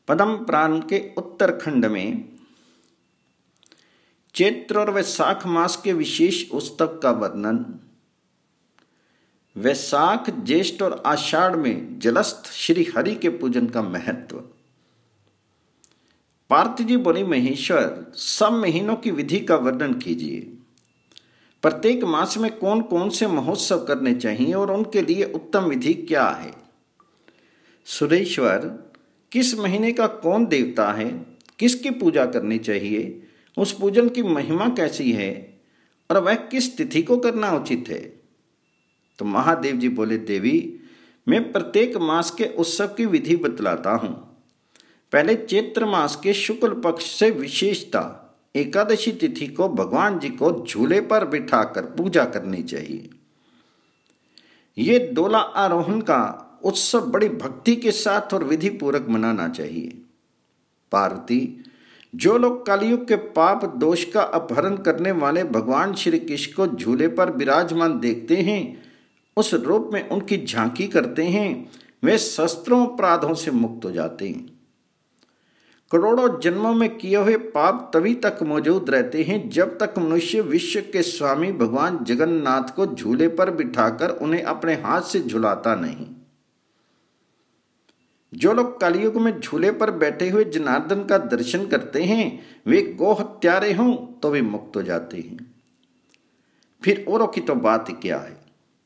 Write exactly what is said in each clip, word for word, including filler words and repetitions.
पद्म पुराण के उत्तरखंड में चैत्र और वैशाख मास के विशेष उत्सव का वर्णन। वैशाख, ज्येष्ठ और आषाढ़ में जलस्थ श्री हरि के पूजन का महत्व। पार्थ जी बोले, महेश्वर, सब महीनों की विधि का वर्णन कीजिए। प्रत्येक मास में कौन कौन से महोत्सव करने चाहिए और उनके लिए उत्तम विधि क्या है। सुरेश्वर, किस महीने का कौन देवता है, किसकी पूजा करनी चाहिए, उस पूजन की महिमा कैसी है और वह किस तिथि को करना उचित है। तो महादेव जी बोले, देवी, मैं प्रत्येक मास के उत्सव की विधि बतलाता हूँ। पहले चैत्र मास के शुक्ल पक्ष से विशेषता एकादशी तिथि को भगवान जी को झूले पर बिठाकर पूजा करनी चाहिए। ये डोला आरोहण का उत्सव बड़ी भक्ति के साथ और विधि पूर्वक मनाना चाहिए। पार्वती, जो लोग कलयुग के पाप दोष का अपहरण करने वाले भगवान श्री कृष्ण को झूले पर विराजमान देखते हैं, उस रूप में उनकी झांकी करते हैं, वे शस्त्रों अपराधों से मुक्त हो जाते हैं। करोड़ों जन्मों में किए हुए पाप तभी तक मौजूद रहते हैं जब तक मनुष्य विश्व के स्वामी भगवान जगन्नाथ को झूले पर बिठाकर उन्हें अपने हाथ से झुलाता नहीं। जो लोग कलयुग में झूले पर बैठे हुए जनार्दन का दर्शन करते हैं, वे गो हत्यारे हों तो वे मुक्त हो जाते हैं। फिर औरों की तो बात क्या है।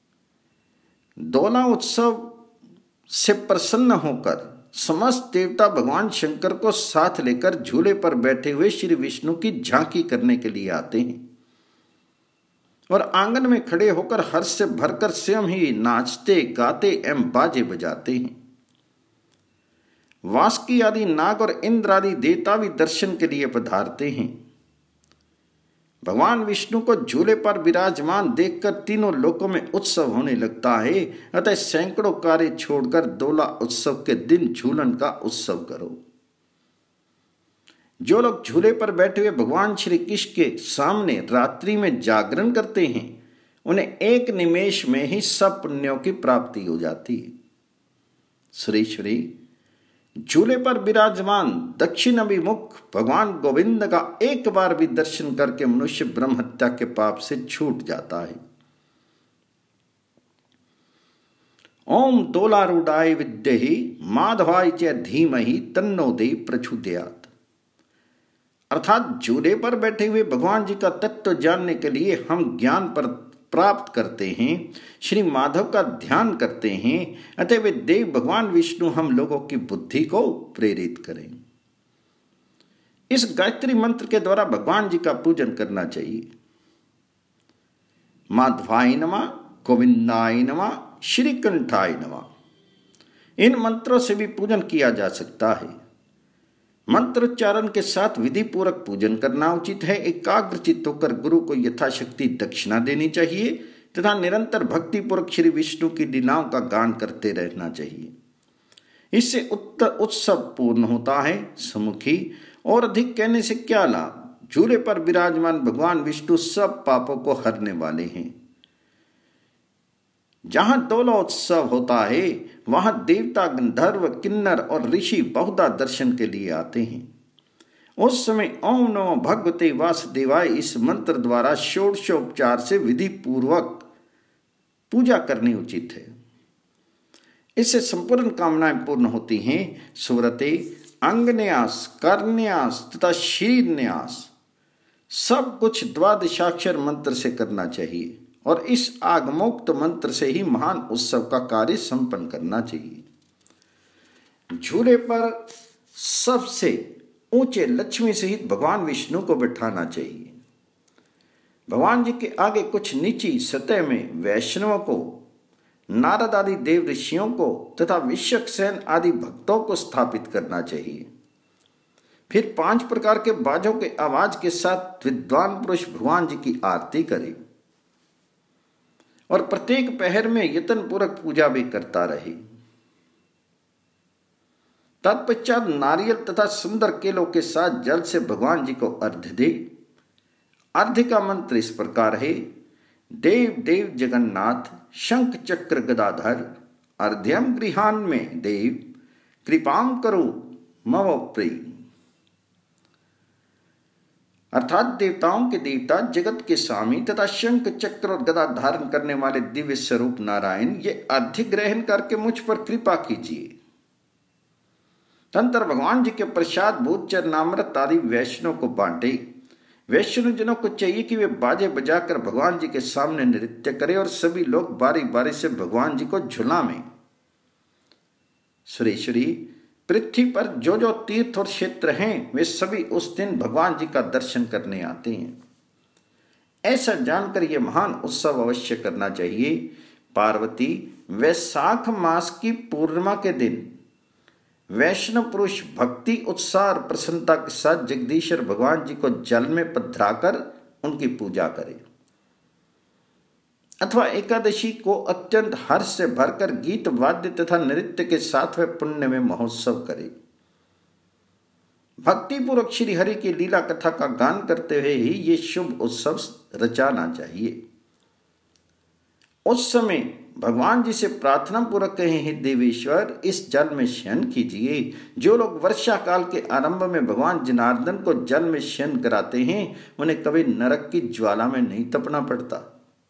डोला उत्सव से प्रसन्न होकर समस्त देवता भगवान शंकर को साथ लेकर झूले पर बैठे हुए श्री विष्णु की झांकी करने के लिए आते हैं और आंगन में खड़े होकर हर्ष से भरकर स्वयं ही नाचते गाते एवं बाजे बजाते हैं। वासुकी आदि नाग और इंद्र आदि देवता भी दर्शन के लिए पधारते हैं। भगवान विष्णु को झूले पर विराजमान देखकर तीनों लोकों में उत्सव होने लगता है। अतः सैकड़ों कार्य छोड़कर डोला उत्सव के दिन झूलन का उत्सव करो। जो लोग झूले पर बैठे हुए भगवान श्री कृष्ण के सामने रात्रि में जागरण करते हैं, उन्हें एक निमेष में ही सब पुण्यों की प्राप्ति हो जाती है। सुरेश्वरी, झूले पर विराजमान दक्षिण अभिमुख भगवान गोविंद का एक बार भी दर्शन करके मनुष्य ब्रह्म हत्या के पाप से छूट जाता है। ओम डोलारूढ़ाय विद्महे माधवाय च धीमहि तन्नो देवी प्रचोदयात्। अर्थात झूले पर बैठे हुए भगवान जी का तत्व जानने के लिए हम ज्ञान पर प्राप्त करते हैं, श्री माधव का ध्यान करते हैं। अतः वे देव भगवान विष्णु हम लोगों की बुद्धि को प्रेरित करें। इस गायत्री मंत्र के द्वारा भगवान जी का पूजन करना चाहिए। माधवाय नमः, गोविंदाय नमः, श्रीकंठाय नमः। इन मंत्रों से भी पूजन किया जा सकता है। मंत्रोच्चारण के साथ विधि पूर्वक पूजन करना उचित है। एकाग्रचित्त होकर गुरु को यथाशक्ति दक्षिणा देनी चाहिए तथा निरंतर भक्ति पूर्वक श्री विष्णु की लीलाओं का गान करते रहना चाहिए। इससे उत्तर उत्सव पूर्ण होता है। सुमुखी, और अधिक कहने से क्या लाभ। झूले पर विराजमान भगवान विष्णु सब पापों को हरने वाले हैं। जहां डोला उत्सव होता है, वहां देवता, गंधर्व, किन्नर और ऋषि बहुधा दर्शन के लिए आते हैं। उस समय ओम नमो भगवते वासुदेवाय इस मंत्र द्वारा षोडशोपचार से विधि पूर्वक पूजा करनी उचित है। इससे संपूर्ण कामनाएं पूर्ण होती हैं। सुव्रते, अंगन्यास, कर्न्यास तथा शीर्न्यास सब कुछ द्वादशाक्षर मंत्र से करना चाहिए और इस आगमोक्त मंत्र से ही महान उत्सव का कार्य संपन्न करना चाहिए। झूले पर सबसे ऊंचे लक्ष्मी सहित भगवान विष्णु को बिठाना चाहिए। भगवान जी के आगे कुछ नीची सतह में वैष्णवों को, नारद आदि देव ऋषियों को तथा विश्वक्सेन आदि भक्तों को स्थापित करना चाहिए। फिर पांच प्रकार के बाजों के आवाज के साथ विद्वान पुरुष भगवान जी की आरती करें और प्रत्येक पहर में यत्न पूर्वक पूजा भी करता रहे। तत्पश्चात नारियल तथा सुंदर केलों के साथ जल से भगवान जी को अर्घ्य दे। अर्घ्य का मंत्र इस प्रकार है। देव देव जगन्नाथ शंख चक्र गदाधर अर्घ्यम गृहान में देव कृपाम करो मम प्रिय, अर्थात देवताओं के देवता, जगत के स्वामी तथा शंख चक्र और गदा धारण करने वाले दिव्य स्वरूप नारायण, ये अधिग्रहण करके मुझ पर कृपा कीजिए। तंत्र भगवान जी के प्रसाद भूत चरणामृत आदि वैष्णव को बांटे। वैष्णव जनों को चाहिए कि वे बाजे बजाकर भगवान जी के सामने नृत्य करें और सभी लोग बारी बारी से भगवान जी को झुलावें। सुरेश्वरी, पृथ्वी पर जो जो तीर्थ और क्षेत्र हैं वे सभी उस दिन भगवान जी का दर्शन करने आते हैं। ऐसा जानकर यह महान उत्सव अवश्य करना चाहिए। पार्वती, वैशाख मास की पूर्णिमा के दिन वैष्णव पुरुष भक्ति, उत्साह और प्रसन्नता के साथ जगदीश्वर भगवान जी को जल में पधराकर उनकी पूजा करें, अथवा एकादशी को अत्यंत हर्ष से भरकर गीत वाद्य तथा नृत्य के साथ वे पुण्य में महोत्सव करें। भक्ति पूर्वक श्री हरि की लीला कथा का गान करते हुए ही ये शुभ उत्सव रचाना चाहिए। उस समय भगवान जी से प्रार्थना पूर्वक कहें, हे देवेश्वर, इस जल में शयन कीजिए। जो लोग वर्षा काल के आरंभ में भगवान जनार्दन को जल में शयन कराते हैं उन्हें कभी नरक की ज्वाला में नहीं तपना पड़ता।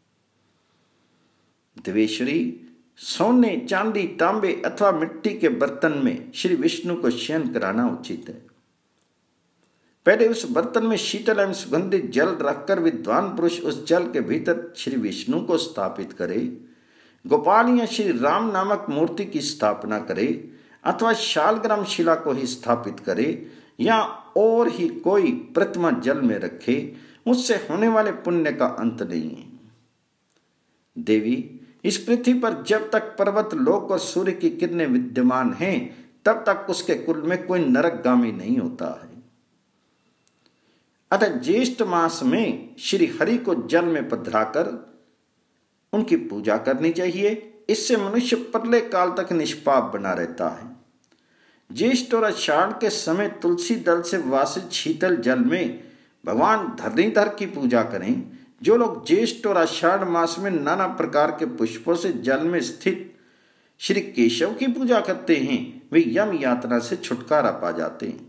देवेश्वरी, सोने, चांदी, तांबे अथवा मिट्टी के बर्तन में श्री विष्णु को शयन कराना उचित है। पहले उस बर्तन में शीतल एवं सुगंधित जल रखकर विद्वान पुरुष उस जल के भीतर श्री विष्णु को स्थापित करे, गोपाल या श्री राम नामक मूर्ति की स्थापना करे, अथवा शालग्राम शिला को ही स्थापित करे या और ही कोई प्रतिमा जल में रखे। उससे होने वाले पुण्य का अंत नहीं है। देवी, इस पृथ्वी पर जब तक पर्वत, लोक और सूर्य की किरणें विद्यमान हैं तब तक उसके कुल में कोई नरकगामी नहीं होता है। अतः ज्येष्ठ मास में श्री हरि को जल में पधराकर उनकी पूजा करनी चाहिए। इससे मनुष्य प्रलय काल तक निष्पाप बना रहता है। ज्येष्ठ और आषाढ़ के समय तुलसी दल से वासित शीतल जल में भगवान धरणीधर की पूजा करें। जो लोग ज्येष्ठ और आषाढ़ मास में नाना प्रकार के पुष्पों से जल में स्थित श्री केशव की पूजा करते हैं वे यम यातना से छुटकारा पा जाते हैं।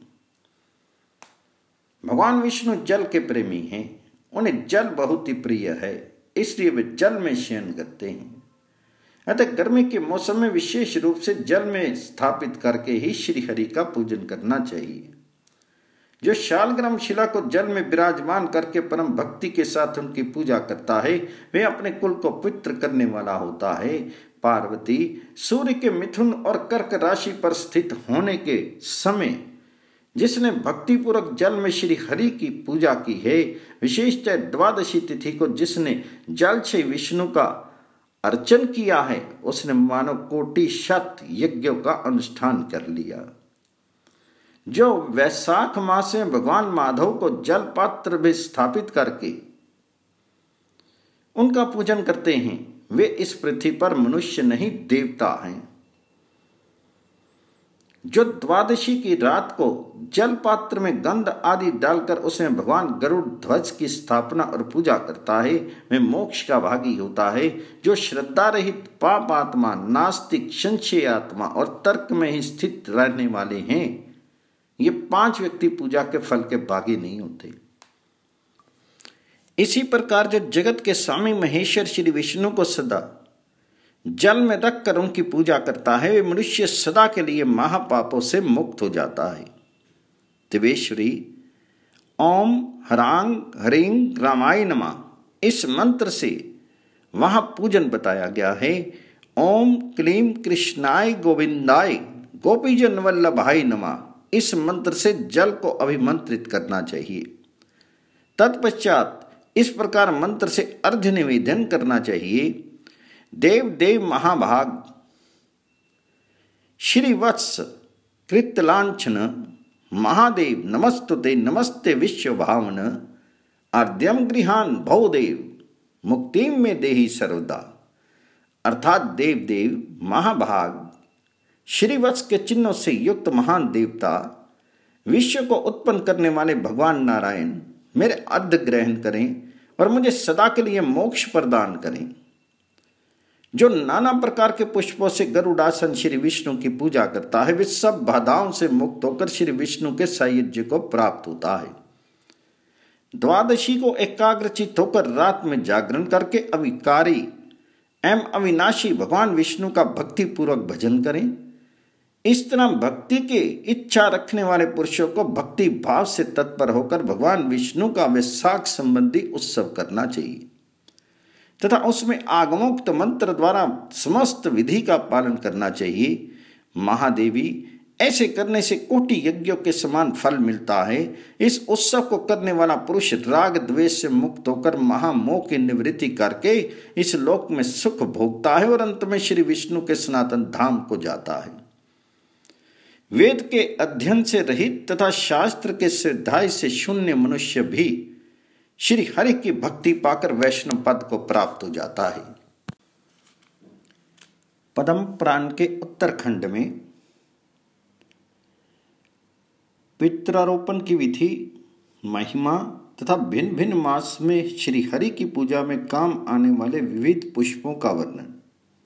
भगवान विष्णु जल के प्रेमी हैं, उन्हें जल बहुत ही प्रिय है, इसलिए वे जल में शयन करते हैं। अतः गर्मी के मौसम में विशेष रूप से जल में स्थापित करके ही श्री हरि का पूजन करना चाहिए। जो शालग्राम शिला को जल में विराजमान करके परम भक्ति के साथ उनकी पूजा करता है वे अपने कुल को पवित्र करने वाला होता है। पार्वती, सूर्य के मिथुन और कर्क राशि पर स्थित होने के समय जिसने भक्ति पूर्वक जल में श्री हरि की पूजा की है, विशेषतः द्वादशी तिथि को जिसने जल से विष्णु का अर्चन किया है, उसने मानव कोटि शत यज्ञों का अनुष्ठान कर लिया। जो वैशाख मास में भगवान माधव को जल पात्र में स्थापित करके उनका पूजन करते हैं वे इस पृथ्वी पर मनुष्य नहीं देवता हैं। जो द्वादशी की रात को जल पात्र में गंध आदि डालकर उसमें भगवान गरुड़ ध्वज की स्थापना और पूजा करता है वह मोक्ष का भागी होता है। जो श्रद्धा रहित, पाप आत्मा, नास्तिक, संशय आत्मा और तर्क में ही स्थित रहने वाले हैं, ये पांच व्यक्ति पूजा के फल के भागी नहीं होते। इसी प्रकार जो जगत के स्वामी महेश्वर श्री विष्णु को सदा जल में रखकर उनकी पूजा करता है वे मनुष्य सदा के लिए महापापों से मुक्त हो जाता है। दिवेश्वरी, ओम हरांग हरिंग रामाय नमः इस मंत्र से वहां पूजन बताया गया है। ओम क्लीम कृष्णाय गोविंदाय गोपीजन वल्लभाय नमः इस मंत्र से जल को अभिमंत्रित करना चाहिए। तत्पश्चात इस प्रकार मंत्र से अर्घ्य निवेदन करना चाहिए। देव देव महाभाग श्रीवत्स कृतलांछन महादेव नमस्तुते नमस्ते विश्व भावन अर्ध्यम गृहान भवदेव मुक्तिम में देहि सर्वदा। अर्थात देव देव महाभाग श्रीवत्स के चिन्हों से युक्त महान देवता विश्व को उत्पन्न करने वाले भगवान नारायण मेरे अर्घ्य ग्रहण करें और मुझे सदा के लिए मोक्ष प्रदान करें। जो नाना प्रकार के पुष्पों से गरुड़ासन श्री विष्णु की पूजा करता है, वे सब बाधाओं से मुक्त होकर श्री विष्णु के सायुज्य को प्राप्त होता है। द्वादशी को एकाग्रचित होकर रात में जागरण करके अविकारी एवं अविनाशी भगवान विष्णु का भक्ति पूर्वक भजन करें। इस तरह भक्ति की इच्छा रखने वाले पुरुषों को भक्ति भाव से तत्पर होकर भगवान विष्णु का वैशाख संबंधी उत्सव करना चाहिए तथा उसमें आगमोक्त मंत्र द्वारा समस्त विधि का पालन करना चाहिए। महादेवी, ऐसे करने से कोटि यज्ञों के समान फल मिलता है। इस उत्सव को करने वाला पुरुष राग द्वेष से मुक्त होकर महामोह की निवृत्ति करके इस लोक में सुख भोगता है और अंत में श्री विष्णु के सनातन धाम को जाता है। वेद के अध्ययन से रहित तथा शास्त्र के स्वाध्याय से शून्य मनुष्य भी श्री हरि की भक्ति पाकर वैष्णव पद को प्राप्त हो जाता है। पद्म पुराण के उत्तरखंड में पितरारोपण की विधि, महिमा तथा भिन्न भिन्न मास में श्री हरि की पूजा में काम आने वाले विविध पुष्पों का वर्णन।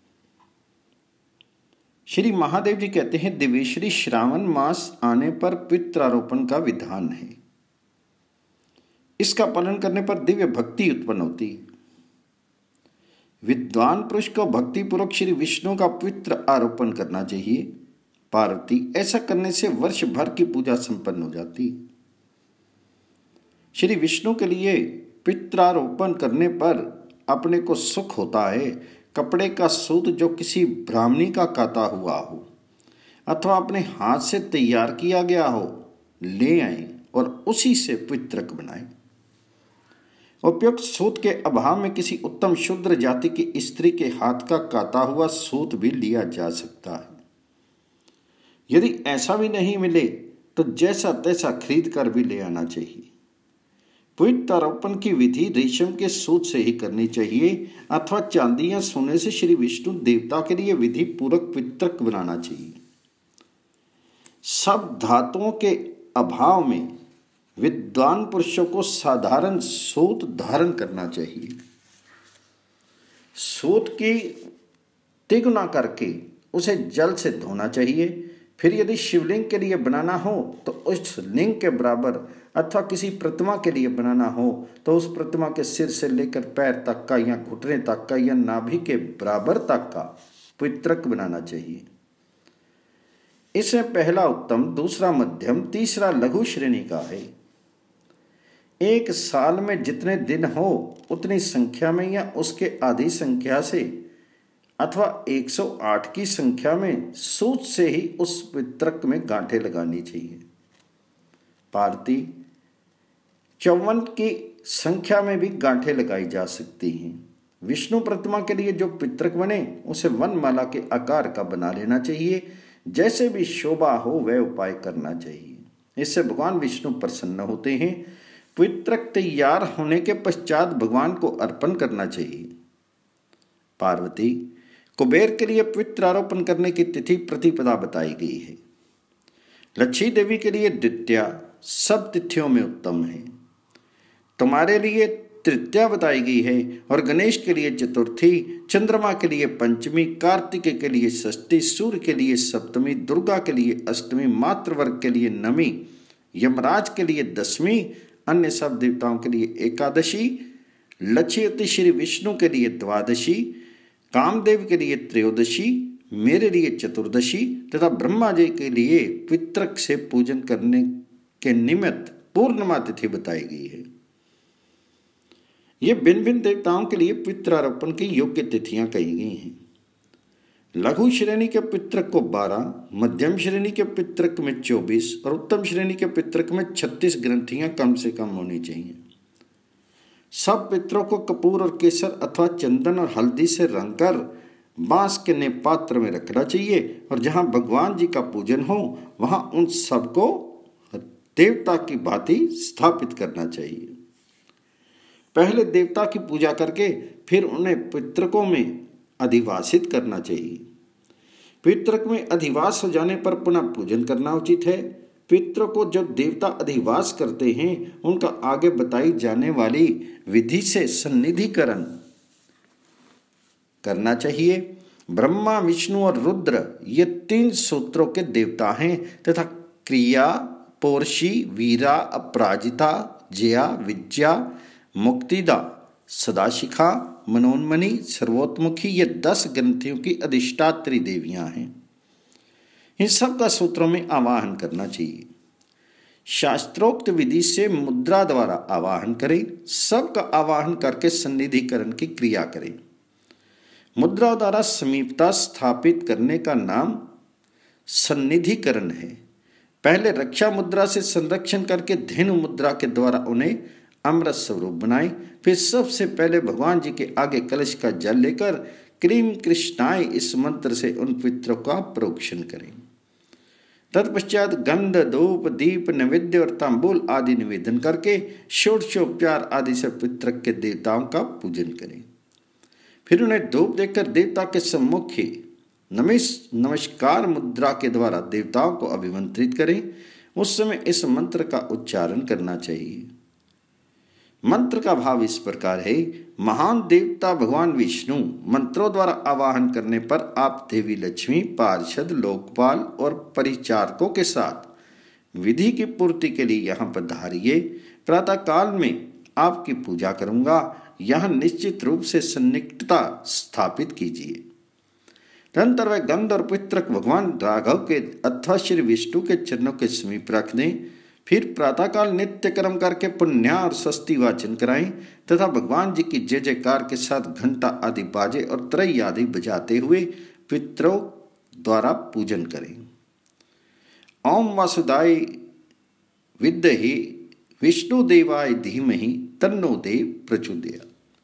श्री महादेव जी कहते हैं, दिव्यश्री श्रावण मास आने पर पितरारोपण का विधान है। इसका पालन करने पर दिव्य भक्ति उत्पन्न होती है। विद्वान पुरुष को भक्ति पूर्वक श्री विष्णु का पित्र आरोपण करना चाहिए। पार्वती, ऐसा करने से वर्ष भर की पूजा संपन्न हो जाती है। श्री विष्णु के लिए पित्रारोपण करने पर अपने को सुख होता है। कपड़े का सूत जो किसी ब्राह्मणी का काता हुआ हो अथवा अपने हाथ से तैयार किया गया हो, ले आए और उसी से पितृक बनाए। उपयुक्त सूत के अभाव में किसी उत्तम शूद्र जाति की स्त्री के हाथ का काता हुआ सूत भी लिया जा सकता है। यदि ऐसा भी नहीं मिले तो जैसा तैसा खरीद कर भी ले आना चाहिए। पितरारोपण की विधि रेशम के सूत से ही करनी चाहिए अथवा चांदी या सोने से श्री विष्णु देवता के लिए विधि पूर्वक पितृक बनाना चाहिए। सब धातुओं के अभाव में विद्वान पुरुषों को साधारण सूत धारण करना चाहिए। सूत की तिगुना करके उसे जल से धोना चाहिए। फिर यदि शिवलिंग के लिए बनाना हो तो उस लिंग के बराबर अथवा किसी प्रतिमा के लिए बनाना हो तो उस प्रतिमा के सिर से लेकर पैर तक का या घुटने तक का या नाभि के बराबर तक का पितृक बनाना चाहिए। इसमें पहला उत्तम, दूसरा मध्यम, तीसरा लघु श्रेणी का है। एक साल में जितने दिन हो उतनी संख्या में या उसके आधी संख्या से अथवा एक सौ आठ की संख्या में सूत से ही उस पितृक में गांठें लगानी चाहिए। पार्वती, चौवन की संख्या में भी गांठें लगाई जा सकती हैं। विष्णु प्रतिमा के लिए जो पितृक बने उसे वनमाला के आकार का बना लेना चाहिए। जैसे भी शोभा हो वह उपाय करना चाहिए। इससे भगवान विष्णु प्रसन्न होते हैं। पितृक तैयार होने के पश्चात भगवान को अर्पण करना चाहिए। पार्वती, कुबेर के लिए पितरारोपण करने की तिथि प्रतिपदा बताई गई है। लक्ष्मी देवी के लिए द्वितीया सब तिथियों में उत्तम है। तुम्हारे लिए तृतीया बताई गई है और गणेश के लिए चतुर्थी, चंद्रमा के लिए पंचमी, कार्तिकेय के लिए षष्ठी, सूर्य के लिए सप्तमी, दुर्गा के लिए अष्टमी, मातृवर्ग के लिए नवमी, यमराज के लिए दसवीं, अन्य सब देवताओं के लिए एकादशी, लक्ष्मी श्री विष्णु के लिए द्वादशी, कामदेव के लिए त्रयोदशी, मेरे लिए चतुर्दशी तथा ब्रह्मा जी के लिए पितृक से पूजन करने के निमित्त पूर्णिमा तिथि बताई गई है। ये भिन्न भिन्न देवताओं के लिए पितरारोपण की योग्य तिथियां कही गई हैं। लघु श्रेणी के पितृक को बारह, मध्यम श्रेणी के पितृक में चौबीस और उत्तम श्रेणी के पितृक में छत्तीस ग्रंथियां कम से कम होनी चाहिए। सब पितरों को कपूर और केसर अथवा चंदन और हल्दी से रंगकर बांस के ने पात्र में रखना चाहिए और जहां भगवान जी का पूजन हो वहां उन सबको देवता की भांति स्थापित करना चाहिए। पहले देवता की पूजा करके फिर उन्हें पितृकों में अधिवासित करना चाहिए। पितृक में अधिवास हो जाने पर पुनः पूजन करना उचित है। पितृ को जो देवता अधिवास करते हैं उनका आगे बताई जाने वाली विधि से सन्निधिकरण करना चाहिए। ब्रह्मा, विष्णु और रुद्र ये तीन सूत्रों के देवता हैं तथा क्रिया, पोर्शी, वीरा, अपराजिता, जया, विद्या, मुक्तिदा, सदाशिखा, मनोन्मणि, सर्वोत्मुखी ये दस ग्रंथियों की अधिष्ठात्री देवियां हैं। इन सब का सूत्रों में आवाहन करना चाहिए। शास्त्रोक्त विधि से मुद्रा द्वारा आवाहन करें। सबका आवाहन करके सन्निधिकरण की क्रिया करें। मुद्रा द्वारा समीपता स्थापित करने का नाम सन्निधिकरण है। पहले रक्षा मुद्रा से संरक्षण करके धेनु मुद्रा के द्वारा उन्हें अमृत स्वरूप बनाएं। फिर सबसे पहले भगवान जी के आगे कलश का जल लेकर क्रीम कृष्णाय इस मंत्र से उन पितरों का प्रोक्षण करें। तत्पश्चात गंध, धूप, दीप, नैवेद्य और तांबूल आदि निवेदन करके षोडशोपचार आदि से पितृ के देवताओं का पूजन करें। फिर उन्हें धूप देकर देवता के सम्मुख ही नमस्कार मुद्रा के द्वारा देवताओं को अभिमंत्रित करें। उस समय इस मंत्र का उच्चारण करना चाहिए। मंत्र का भाव इस प्रकार है। महान देवता भगवान विष्णु मंत्रों द्वारा आवाहन करने पर आप देवी लक्ष्मी, पार्षद, लोकपाल और परिचारकों के साथ विधि की पूर्ति के लिए यहाँ पधारिए। प्रातः काल में आपकी पूजा करूंगा। यहाँ निश्चित रूप से सन्निकटता स्थापित कीजिए। तदनंतर वह गंध और पितृक भगवान राघव के अथवा श्री विष्णु के चरणों के समीप रख दें। फिर प्रातःकाल नित्य कर्म करके पुण्य और स्वस्ति वाचन कराएं तथा भगवान जी की जय जयकार के साथ घंटा आदि बाजे और त्रय आदि बजाते हुए पितरों द्वारा पूजन करें। ओम वासुदेवाय विद्महे विष्णुदेवाय धीमहि तन्नो देव प्रचोदयात्।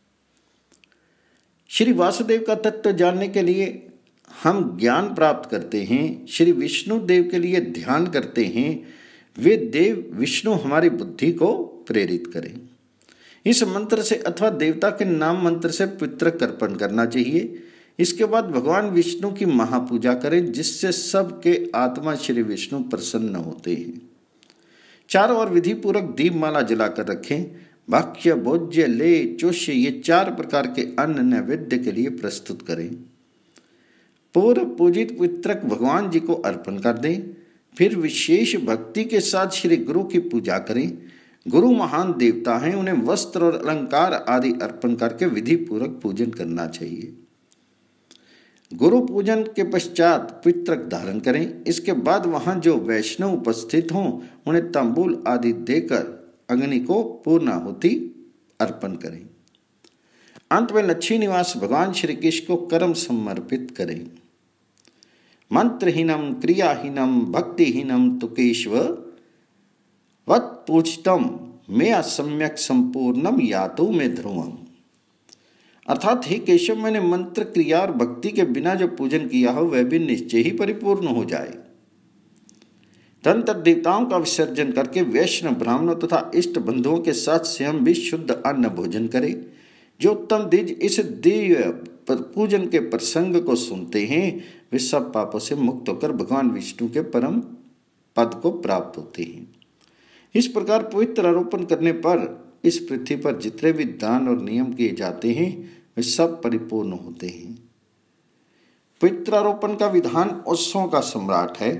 श्री वासुदेव का तत्व जानने के लिए हम ज्ञान प्राप्त करते हैं। श्री विष्णु देव के लिए ध्यान करते हैं। वे देव विष्णु हमारी बुद्धि को प्रेरित करें। इस मंत्र से अथवा देवता के नाम मंत्र से पितृक अर्पण करना चाहिए। इसके बाद भगवान विष्णु की महापूजा करें जिससे सबके आत्मा श्री विष्णु प्रसन्न होते हैं। चारों ओर विधि पूर्वक दीपमाला जलाकर रखें। भक्ष्य, भोज्य, ले, चोष्य ये चार प्रकार के अन्न नैवेद्य के लिए प्रस्तुत करें। पूर्व पूजित पितृक भगवान जी को अर्पण कर दें। फिर विशेष भक्ति के साथ श्री गुरु की पूजा करें। गुरु महान देवता हैं, उन्हें वस्त्र और अलंकार आदि अर्पण करके विधि पूर्वक पूजन करना चाहिए। गुरु पूजन के पश्चात पितृक धारण करें। इसके बाद वहां जो वैष्णव उपस्थित हों उन्हें तांबूल आदि देकर अग्नि को पूर्णाहुति अर्पण करें। अंत में लक्ष्मी निवास भगवान श्री कृष्ण को कर्म समर्पित करें। मंत्रहीनम क्रियाहीनम भक्तिहीनम तु केशव वत् पूजितम मया सम्यक संपूर्णम यातु में ध्रुवम। अर्थात हे केशव, मैंने मंत्र, क्रिया और भक्ति के बिना जो पूजन किया हो वह भी निश्चय ही परिपूर्ण हो जाए। तंत्र देवताओं का विसर्जन करके वैष्णव ब्राह्मणों तथा इष्ट बंधुओं के साथ स्वयं भी शुद्ध अन्न भोजन करे। जो उत्तम द्विज इस दिव्य पूजन के प्रसंग को सुनते हैं वे सब पापों से मुक्त होकर भगवान विष्णु के परम पद को प्राप्त होते हैं। इस प्रकार पवित्र आरोपण करने पर इस पृथ्वी पर जितने भी दान और नियम किए जाते हैं वे सब परिपूर्ण होते हैं। पवित्र आरोपण का विधान उत्सवों का सम्राट है।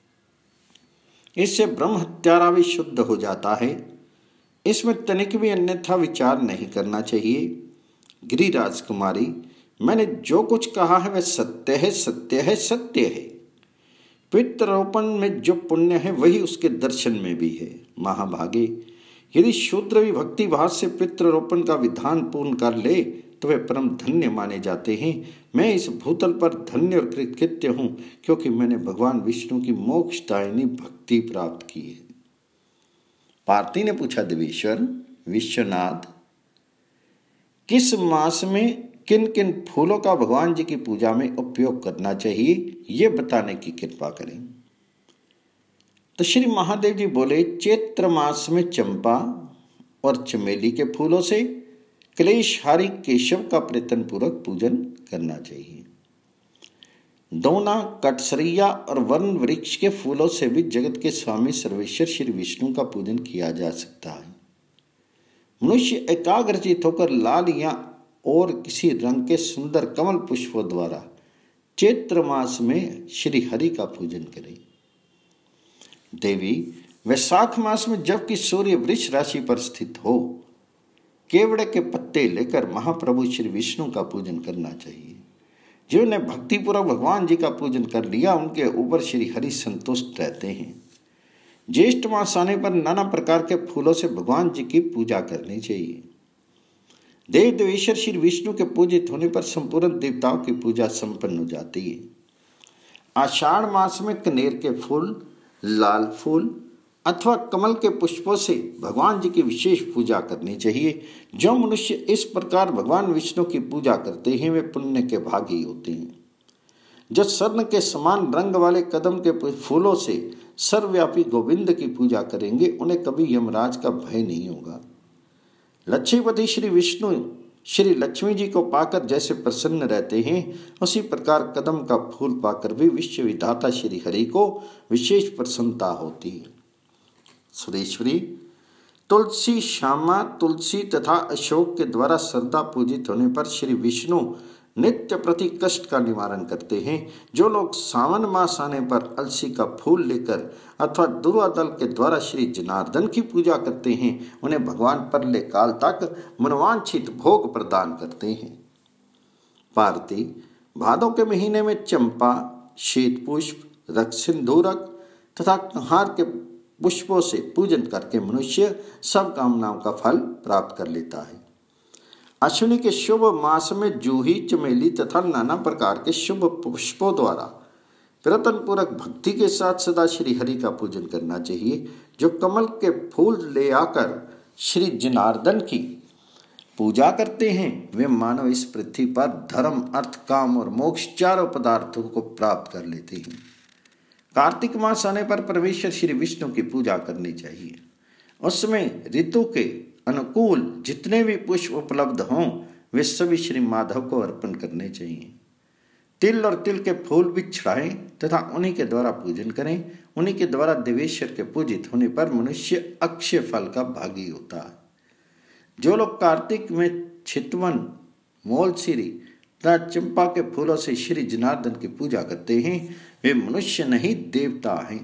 इससे ब्रह्म हत्यारा भी शुद्ध हो जाता है। इसमें तनिक भी अन्यथा विचार नहीं करना चाहिए। गिरिराज कुमारी, मैंने जो कुछ कहा है वह सत्य है, सत्य है, सत्य है। पितृरोपण में जो पुण्य है वही उसके दर्शन में भी है। महाभागे, यदि शूद्र भी भक्ति भाव से पितृरोपण का विधान पूर्ण कर ले तो वे परम धन्य माने जाते हैं। मैं इस भूतल पर धन्य और कृतकृत्य हूँ क्योंकि मैंने भगवान विष्णु की मोक्षदायिनी भक्ति प्राप्त की है। पार्थी ने पूछा, देवेश्वर विश्वनाथ, किस मास में किन किन फूलों का भगवान जी की पूजा में उपयोग करना चाहिए ये बताने की कृपा करें। तो श्री महादेव जी बोले, चैत्र मास में चंपा और चमेली के फूलों से क्लेशहारी केशव का प्रयत्न पूर्वक पूजन करना चाहिए। दोना, कटसरिया और वर्ण वृक्ष के फूलों से भी जगत के स्वामी सर्वेश्वर श्री विष्णु का पूजन किया जा सकता है। मनुष्य एकाग्रचित होकर लाल या और किसी रंग के सुंदर कमल पुष्पों द्वारा चैत्र मास में श्री हरि का पूजन करें। देवी वैशाख मास में जबकि सूर्य वृष राशि पर स्थित हो, केवड़े के पत्ते लेकर महाप्रभु श्री विष्णु का पूजन करना चाहिए। जिन्होंने भक्तिपूर्वक भगवान जी का पूजन कर लिया, उनके ऊपर श्री हरि संतुष्ट रहते हैं। ज्येष्ठ मास आने पर नाना प्रकार के फूलों से भगवान जी की पूजा करनी चाहिए। देव देवेश्वर श्री विष्णु के पूजित होने पर संपूर्ण देवताओं की पूजा संपन्न हो जाती है। आषाढ़ मास में कनेर के फूल, लाल फूल अथवा कमल के पुष्पों से भगवान जी की विशेष पूजा करनी चाहिए। जो मनुष्य इस प्रकार भगवान विष्णु की पूजा करते हैं वे पुण्य के भागी होते हैं। जो स्वर्ण के समान रंग वाले कदम के फूलों से सर्वव्यापी गोविंद की पूजा करेंगे, उन्हें कभी यमराज का भय नहीं होगा। लक्ष्मीपति श्री विष्णु श्री लक्ष्मी जी को पाकर जैसे प्रसन्न रहते हैं, उसी प्रकार कदम का फूल पाकर भी विश्व विधाता श्री हरि को विशेष प्रसन्नता होती है। सुरेश्वरी तुलसी, श्यामा, तुलसी तथा अशोक के द्वारा श्रद्धा पूजित होने पर श्री विष्णु नित्य प्रति कष्ट का निवारण करते हैं। जो लोग सावन मास आने पर अलसी का फूल लेकर अथवा दुर्वा दल के द्वारा श्री जनार्दन की पूजा करते हैं, उन्हें भगवान परले काल तक मनोवांछित भोग प्रदान करते हैं। पार्वती भादों के महीने में चंपा, श्वेत पुष्प, रक्तसिंधूरक तथा कहार के पुष्पों से पूजन करके मनुष्य सब कामनाओं का फल प्राप्त कर लेता है। अश्विनी के शुभ मास में जूही, चमेली तथा नाना प्रकार के शुभ पुष्पों द्वारा प्रयत्न पूर्वक भक्ति के साथ सदा श्री हरि का पूजन करना चाहिए। जो कमल के फूल ले आकर श्री जनार्दन की पूजा करते हैं, वे मानव इस पृथ्वी पर धर्म, अर्थ, काम और मोक्ष चारों पदार्थों को प्राप्त कर लेते हैं। कार्तिक मास आने पर परमेश्वर श्री विष्णु की पूजा करनी चाहिए। उसमें ऋतु के अनुकूल जितने भी पुष्प उपलब्ध हों, वे सभी श्री माधव को अर्पण करने चाहिए। तिल और तिल के फूल भी चढ़ाएं तथा उन्हीं के द्वारा पूजन करें। उन्हीं के द्वारा देवेश्वर के पूजित होने पर मनुष्य अक्षय फल का भागी होता है। जो लोग कार्तिक में चितवन, मोलसिरी तथा चंपा के फूलों से श्री जनार्दन की पूजा करते हैं, वे मनुष्य नहीं देवता हैं।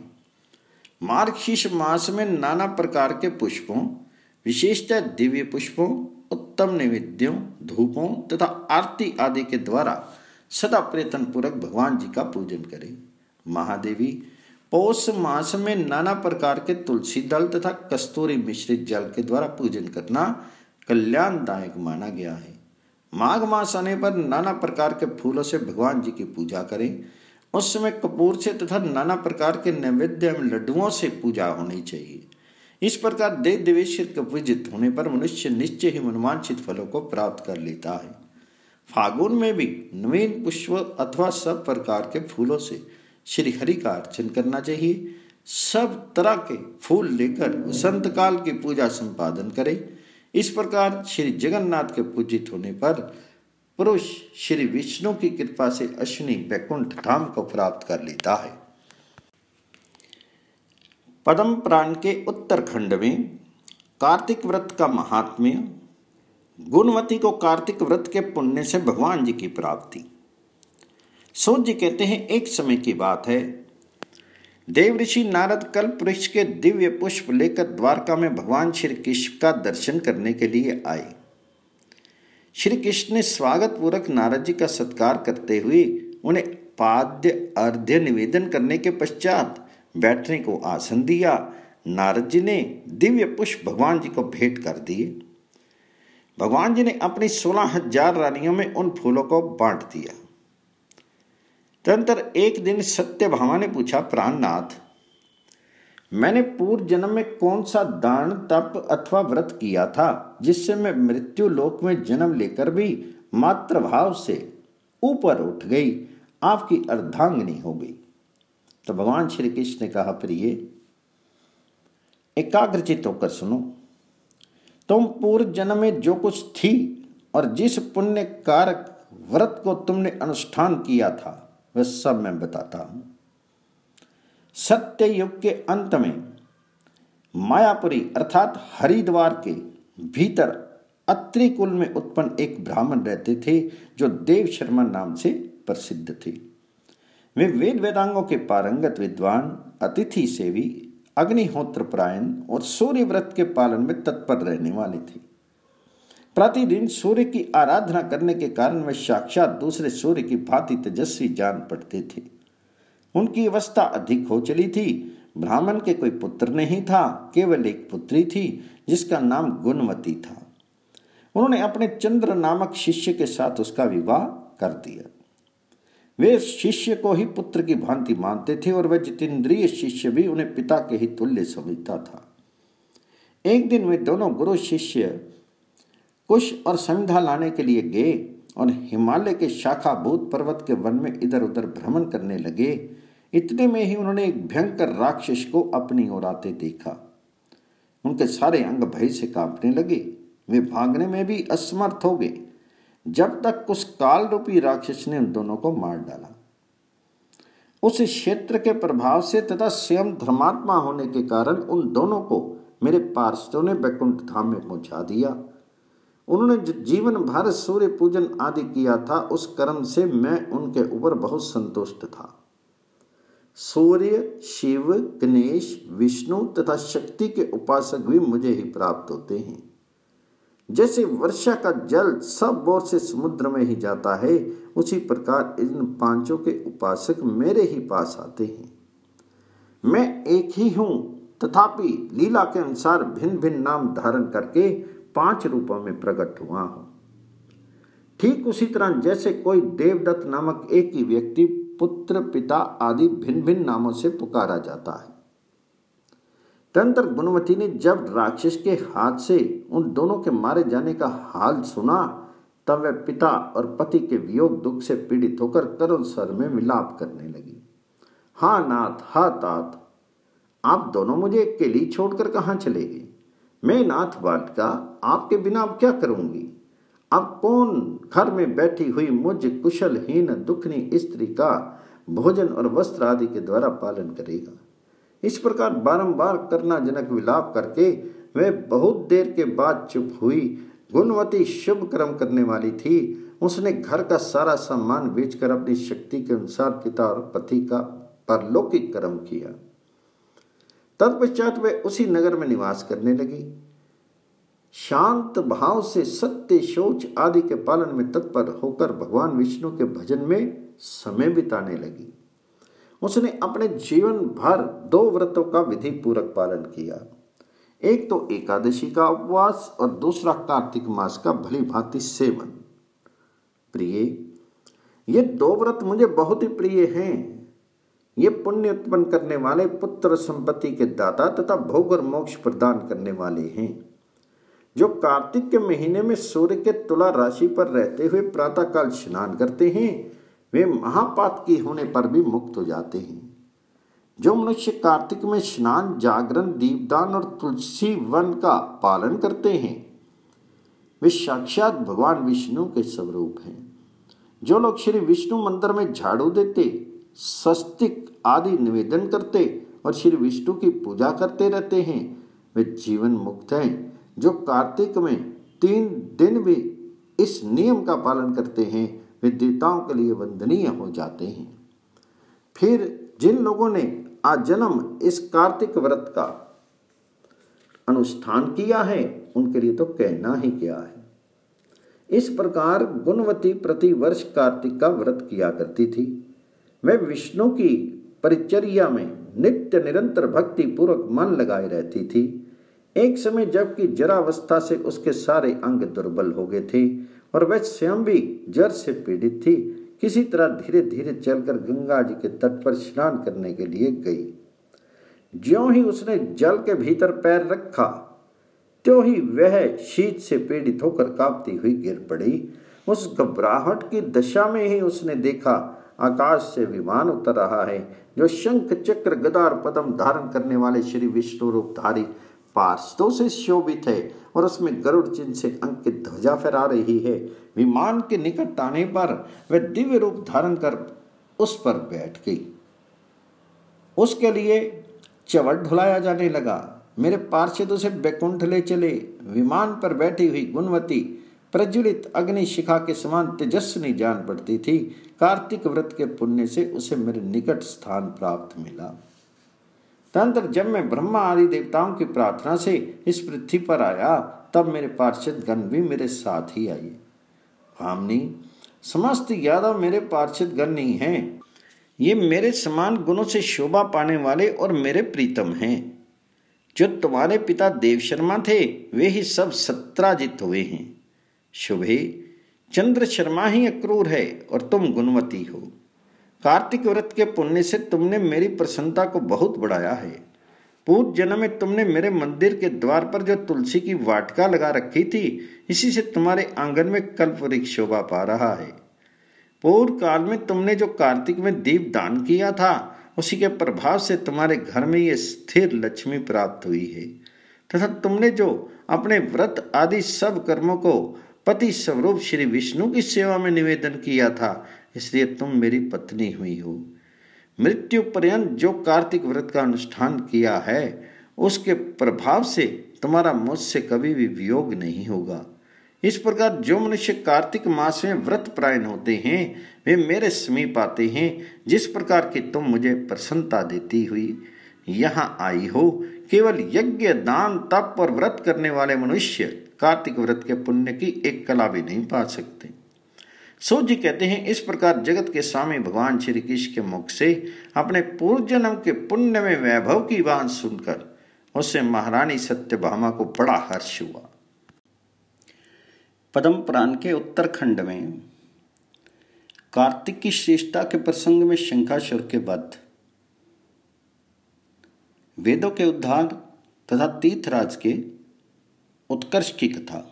मार्गशीर्ष मास में नाना प्रकार के पुष्पों, विशेषतः दिव्य पुष्पों, उत्तम नैवेद्यों, धूपों तथा आरती आदि के द्वारा सदा प्रयत्न पूर्वक भगवान जी का पूजन करें। महादेवी पौष मास में नाना प्रकार के तुलसी दल तथा कस्तूरी मिश्रित जल के द्वारा पूजन करना कल्याणदायक माना गया है। माघ मास आने पर नाना प्रकार के फूलों से भगवान जी की पूजा करें। उस समय कपूर से तथा नाना प्रकार के नैवेद्य एवं लड्डुओं से पूजा होनी चाहिए। इस प्रकार देव देवेश्वर के पूजित होने पर मनुष्य निश्चय ही मनोवांछित फलों को प्राप्त कर लेता है। फागुन में भी नवीन पुष्प अथवा सब प्रकार के फूलों से श्री हरि का अर्चन करना चाहिए। सब तरह के फूल लेकर वसंत काल की पूजा संपादन करें। इस प्रकार श्री जगन्नाथ के पूजित होने पर पुरुष श्री विष्णु की कृपा से अश्विनी वैकुंठ धाम को प्राप्त कर लेता है। पद्म पुराण के उत्तरखंड में कार्तिक व्रत का महात्म्य। गुणवती को कार्तिक व्रत के पुण्य से भगवान जी की प्राप्ति। सूत जी कहते हैं, एक समय की बात है, देव ऋषि नारद कल्प वृक्ष के दिव्य पुष्प लेकर द्वारका में भगवान श्री कृष्ण का दर्शन करने के लिए आए। श्री कृष्ण ने स्वागत पूर्वक नारद जी का सत्कार करते हुए उन्हें पाद्य अर्घ्य निवेदन करने के पश्चात बैठने को आसन दिया। नारद जी ने दिव्य पुष्प भगवान जी को भेंट कर दिए। भगवान जी ने अपनी सोलह हजार रानियों में उन फूलों को बांट दिया। तदनंतर एक दिन सत्यभामा ने पूछा, प्राणनाथ, मैंने पूर्व जन्म में कौन सा दान, तप अथवा व्रत किया था जिससे मैं मृत्यु लोक में जन्म लेकर भी मातृभाव से ऊपर उठ गई, आपकी अर्धांगिनी हो गई। तो भगवान श्री कृष्ण ने कहा, प्रिय, एकाग्रचित होकर सुनो। तुम पूर्व जन्म में जो कुछ थी और जिस पुण्य कारक व्रत को तुमने अनुष्ठान किया था, वह सब मैं बताता हूं। सत्य युग के अंत में मायापुरी अर्थात हरिद्वार के भीतर अत्रि कुल में उत्पन्न एक ब्राह्मण रहते थे जो देव शर्मा नाम से प्रसिद्ध थे। वे वेद वेदांगों के पारंगत विद्वान, अतिथि सेवी, अग्निहोत्र परायण और सूर्य व्रत के पालन में तत्पर रहने वाले थे। प्रतिदिन सूर्य की आराधना करने के कारण वे साक्षात दूसरे सूर्य की भांति तेजस्वी जान पड़ते थे। उनकी अवस्था अधिक हो चली थी। ब्राह्मण के कोई पुत्र नहीं था, केवल एक पुत्री थी जिसका नाम गुणवती था। उन्होंने अपने चंद्र नामक शिष्य के साथ उसका विवाह कर दिया। वे शिष्य को ही पुत्र की भांति मानते थे और वह जितेंद्रिय शिष्य भी उन्हें पिता के ही तुल्य समझता था। एक दिन वे दोनों गुरु शिष्य कुश और संध्या लाने के लिए गए और हिमालय के शाखाभूत पर्वत के वन में इधर उधर भ्रमण करने लगे। इतने में ही उन्होंने एक भयंकर राक्षस को अपनी ओर आते देखा। उनके सारे अंग भय से कांपने लगे। वे भागने में भी असमर्थ हो गए जब तक उस काल रूपी राक्षस ने उन दोनों को मार डाला। उस क्षेत्र के प्रभाव से तथा स्वयं धर्मात्मा होने के कारण उन दोनों को मेरे पार्षदों ने वैकुंठ धाम में पहुंचा दिया। उन्होंने जो जीवन भर सूर्य पूजन आदि किया था, उस कर्म से मैं उनके ऊपर बहुत संतुष्ट था। सूर्य, शिव, गणेश, विष्णु तथा शक्ति के उपासक भी मुझे ही प्राप्त होते हैं। जैसे वर्षा का जल सब ओर से समुद्र में ही जाता है, उसी प्रकार इन पांचों के उपासक मेरे ही पास आते हैं। मैं एक ही हूं, तथापि लीला के अनुसार भिन्न भिन्न नाम धारण करके पांच रूपों में प्रकट हुआ हूं। ठीक उसी तरह जैसे कोई देवदत्त नामक एक ही व्यक्ति पुत्र, पिता आदि भिन्न भिन्न नामों से पुकारा जाता है। तदनंतर गुणवती ने जब राक्षस के हाथ से उन दोनों के मारे जाने का हाल सुना, तब वह पिता और पति के वियोग दुख से पीड़ित होकर करुण स्वर में विलाप करने लगी। हाँ नाथ, हा तात, आप दोनों मुझे अकेली छोड़कर कहाँ चले गए? मैं नाथ बालिका आपके बिना अब क्या करूंगी? अब कौन घर में बैठी हुई मुझ कुशलहीन दुखनी स्त्री का भोजन और वस्त्र आदि के द्वारा पालन करेगा? इस प्रकार बारंबार करना जनक विलाप करके वह बहुत देर के बाद चुप हुई। गुणवती शुभ कर्म करने वाली थी। उसने घर का सारा सामान बेचकर अपनी शक्ति के अनुसार पिता और पति का परलौकिक कर्म किया। तत्पश्चात वह उसी नगर में निवास करने लगी। शांत भाव से सत्य, शौच आदि के पालन में तत्पर होकर भगवान विष्णु के भजन में समय बिताने लगी। उसने अपने जीवन भर दो व्रतों का विधि पूर्वक पालन किया। एक तो एकादशी का उपवास और दूसरा कार्तिक मास का भली भांति सेवन। प्रिय, ये दो व्रत मुझे बहुत ही प्रिय हैं। ये पुण्य उत्पन्न करने वाले, पुत्र संपत्ति के दाता तथा भोग और मोक्ष प्रदान करने वाले हैं। जो कार्तिक के महीने में सूर्य के तुला राशि पर रहते हुए प्रातःकाल स्नान करते हैं, वे महापात की होने पर भी मुक्त हो जाते हैं। जो मनुष्य कार्तिक में स्नान, जागरण, दीपदान और तुलसी वन का पालन करते हैं, वे साक्षात भगवान विष्णु के स्वरूप हैं। जो लोग श्री विष्णु मंदिर में झाड़ू देते, स्वस्तिक आदि निवेदन करते और श्री विष्णु की पूजा करते रहते हैं, वे जीवन मुक्त हैं। जो कार्तिक में तीन दिन भी इस नियम का पालन करते हैं, वे देवताओं के लिए वंदनीय हो जाते हैं। फिर जिन लोगों ने आजन्म इस कार्तिक व्रत का अनुष्ठान किया है, उनके लिए तो कहना ही क्या है। इस प्रकार गुणवती प्रति वर्ष कार्तिक का व्रत किया करती थी। वह विष्णु की परिचर्या में नित्य निरंतर भक्ति पूर्वक मन लगाए रहती थी। एक समय जबकि जरावस्था से उसके सारे अंग दुर्बल हो गए थे और वह स्वयं भी जर से पीड़ित थी, किसी तरह धीरे धीरे चलकर गंगा जी के तट पर स्नान करने के लिए गई। ज्यों ही उसने जल के भीतर पैर रखा, त्यों ही वह शीत से पीड़ित होकर कांपती हुई गिर पड़ी। उस घबराहट की दशा में ही उसने देखा आकाश से विमान उतर रहा है, जो शंख चक्र गदा और पद्म धारण करने वाले श्री विष्णु रूपधारी पार्षदों से शोभित है और उसमें गरुड़ चिन्ह से अंकित ध्वजा फहरा रही है। विमान के निकट आने पर वह दिव्य रूप धारण कर उस पर बैठ गई। उसके लिए चवट ढुलाया जाने लगा। मेरे पार्षद उसे बैकुंठ ले चले। विमान पर बैठी हुई गुणवती प्रज्वलित अग्नि शिखा के समान तेजस्विनी जान पड़ती थी। कार्तिक व्रत के पुण्य से उसे मेरे निकट स्थान प्राप्त मिला। तदनंतर जब मैं ब्रह्मा आदि देवताओं की प्रार्थना से इस पृथ्वी पर आया, तब मेरे पार्षद गण भी मेरे साथ ही आए। भामिनी, समस्त यादव मेरे पार्षद गण नहीं हैं। ये मेरे समान गुणों से शोभा पाने वाले और मेरे प्रीतम हैं। जो तुम्हारे पिता देवशर्मा थे, वे ही सब सत्राजित हुए हैं। शुभे, चंद्र शर्मा ही अक्रूर है और तुम गुणवती हो। कार्तिक व्रत के पुण्य से तुमने मेरी प्रसन्नता को बहुत बढ़ाया है। पूर्व जन्म में तुमने मेरे मंदिर के द्वार पर जो तुलसी की वाटिका लगा रखी थी, इसी से तुम्हारे आंगन में कल्प वृक्ष शोभा पा रहा है। पूर्व काल में तुमने जो कार्तिक में दीप दान किया था, उसी के प्रभाव से तुम्हारे घर में ये स्थिर लक्ष्मी प्राप्त हुई है तथा तुमने जो अपने व्रत आदि सब कर्मों को पति स्वरूप श्री विष्णु की सेवा में निवेदन किया था, इसलिए तुम मेरी पत्नी हुई हो। मृत्यु पर्यंत जो कार्तिक व्रत का अनुष्ठान किया है, उसके प्रभाव से तुम्हारा मुझसे कभी भी वियोग नहीं होगा। इस प्रकार जो मनुष्य कार्तिक मास में व्रत परायण होते हैं, वे मेरे समीप आते हैं। जिस प्रकार की तुम मुझे प्रसन्नता देती हुई यहाँ आई हो, केवल यज्ञ, दान, तप और व्रत करने वाले मनुष्य कार्तिक व्रत के पुण्य की एक कला भी नहीं पा सकते। सूत जी कहते हैं, इस प्रकार जगत के स्वामी भगवान श्री कृष्ण के मुख से अपने पूर्व जन्म के पुण्य में वैभव की बात सुनकर उससे महारानी सत्यभामा को बड़ा हर्ष हुआ। पद्म पुराण के उत्तरखंड में कार्तिक की श्रेष्ठता के प्रसंग में शंखासुर के वध, वेदों के उद्धार तथा तीर्थराज के उत्कर्ष की कथा।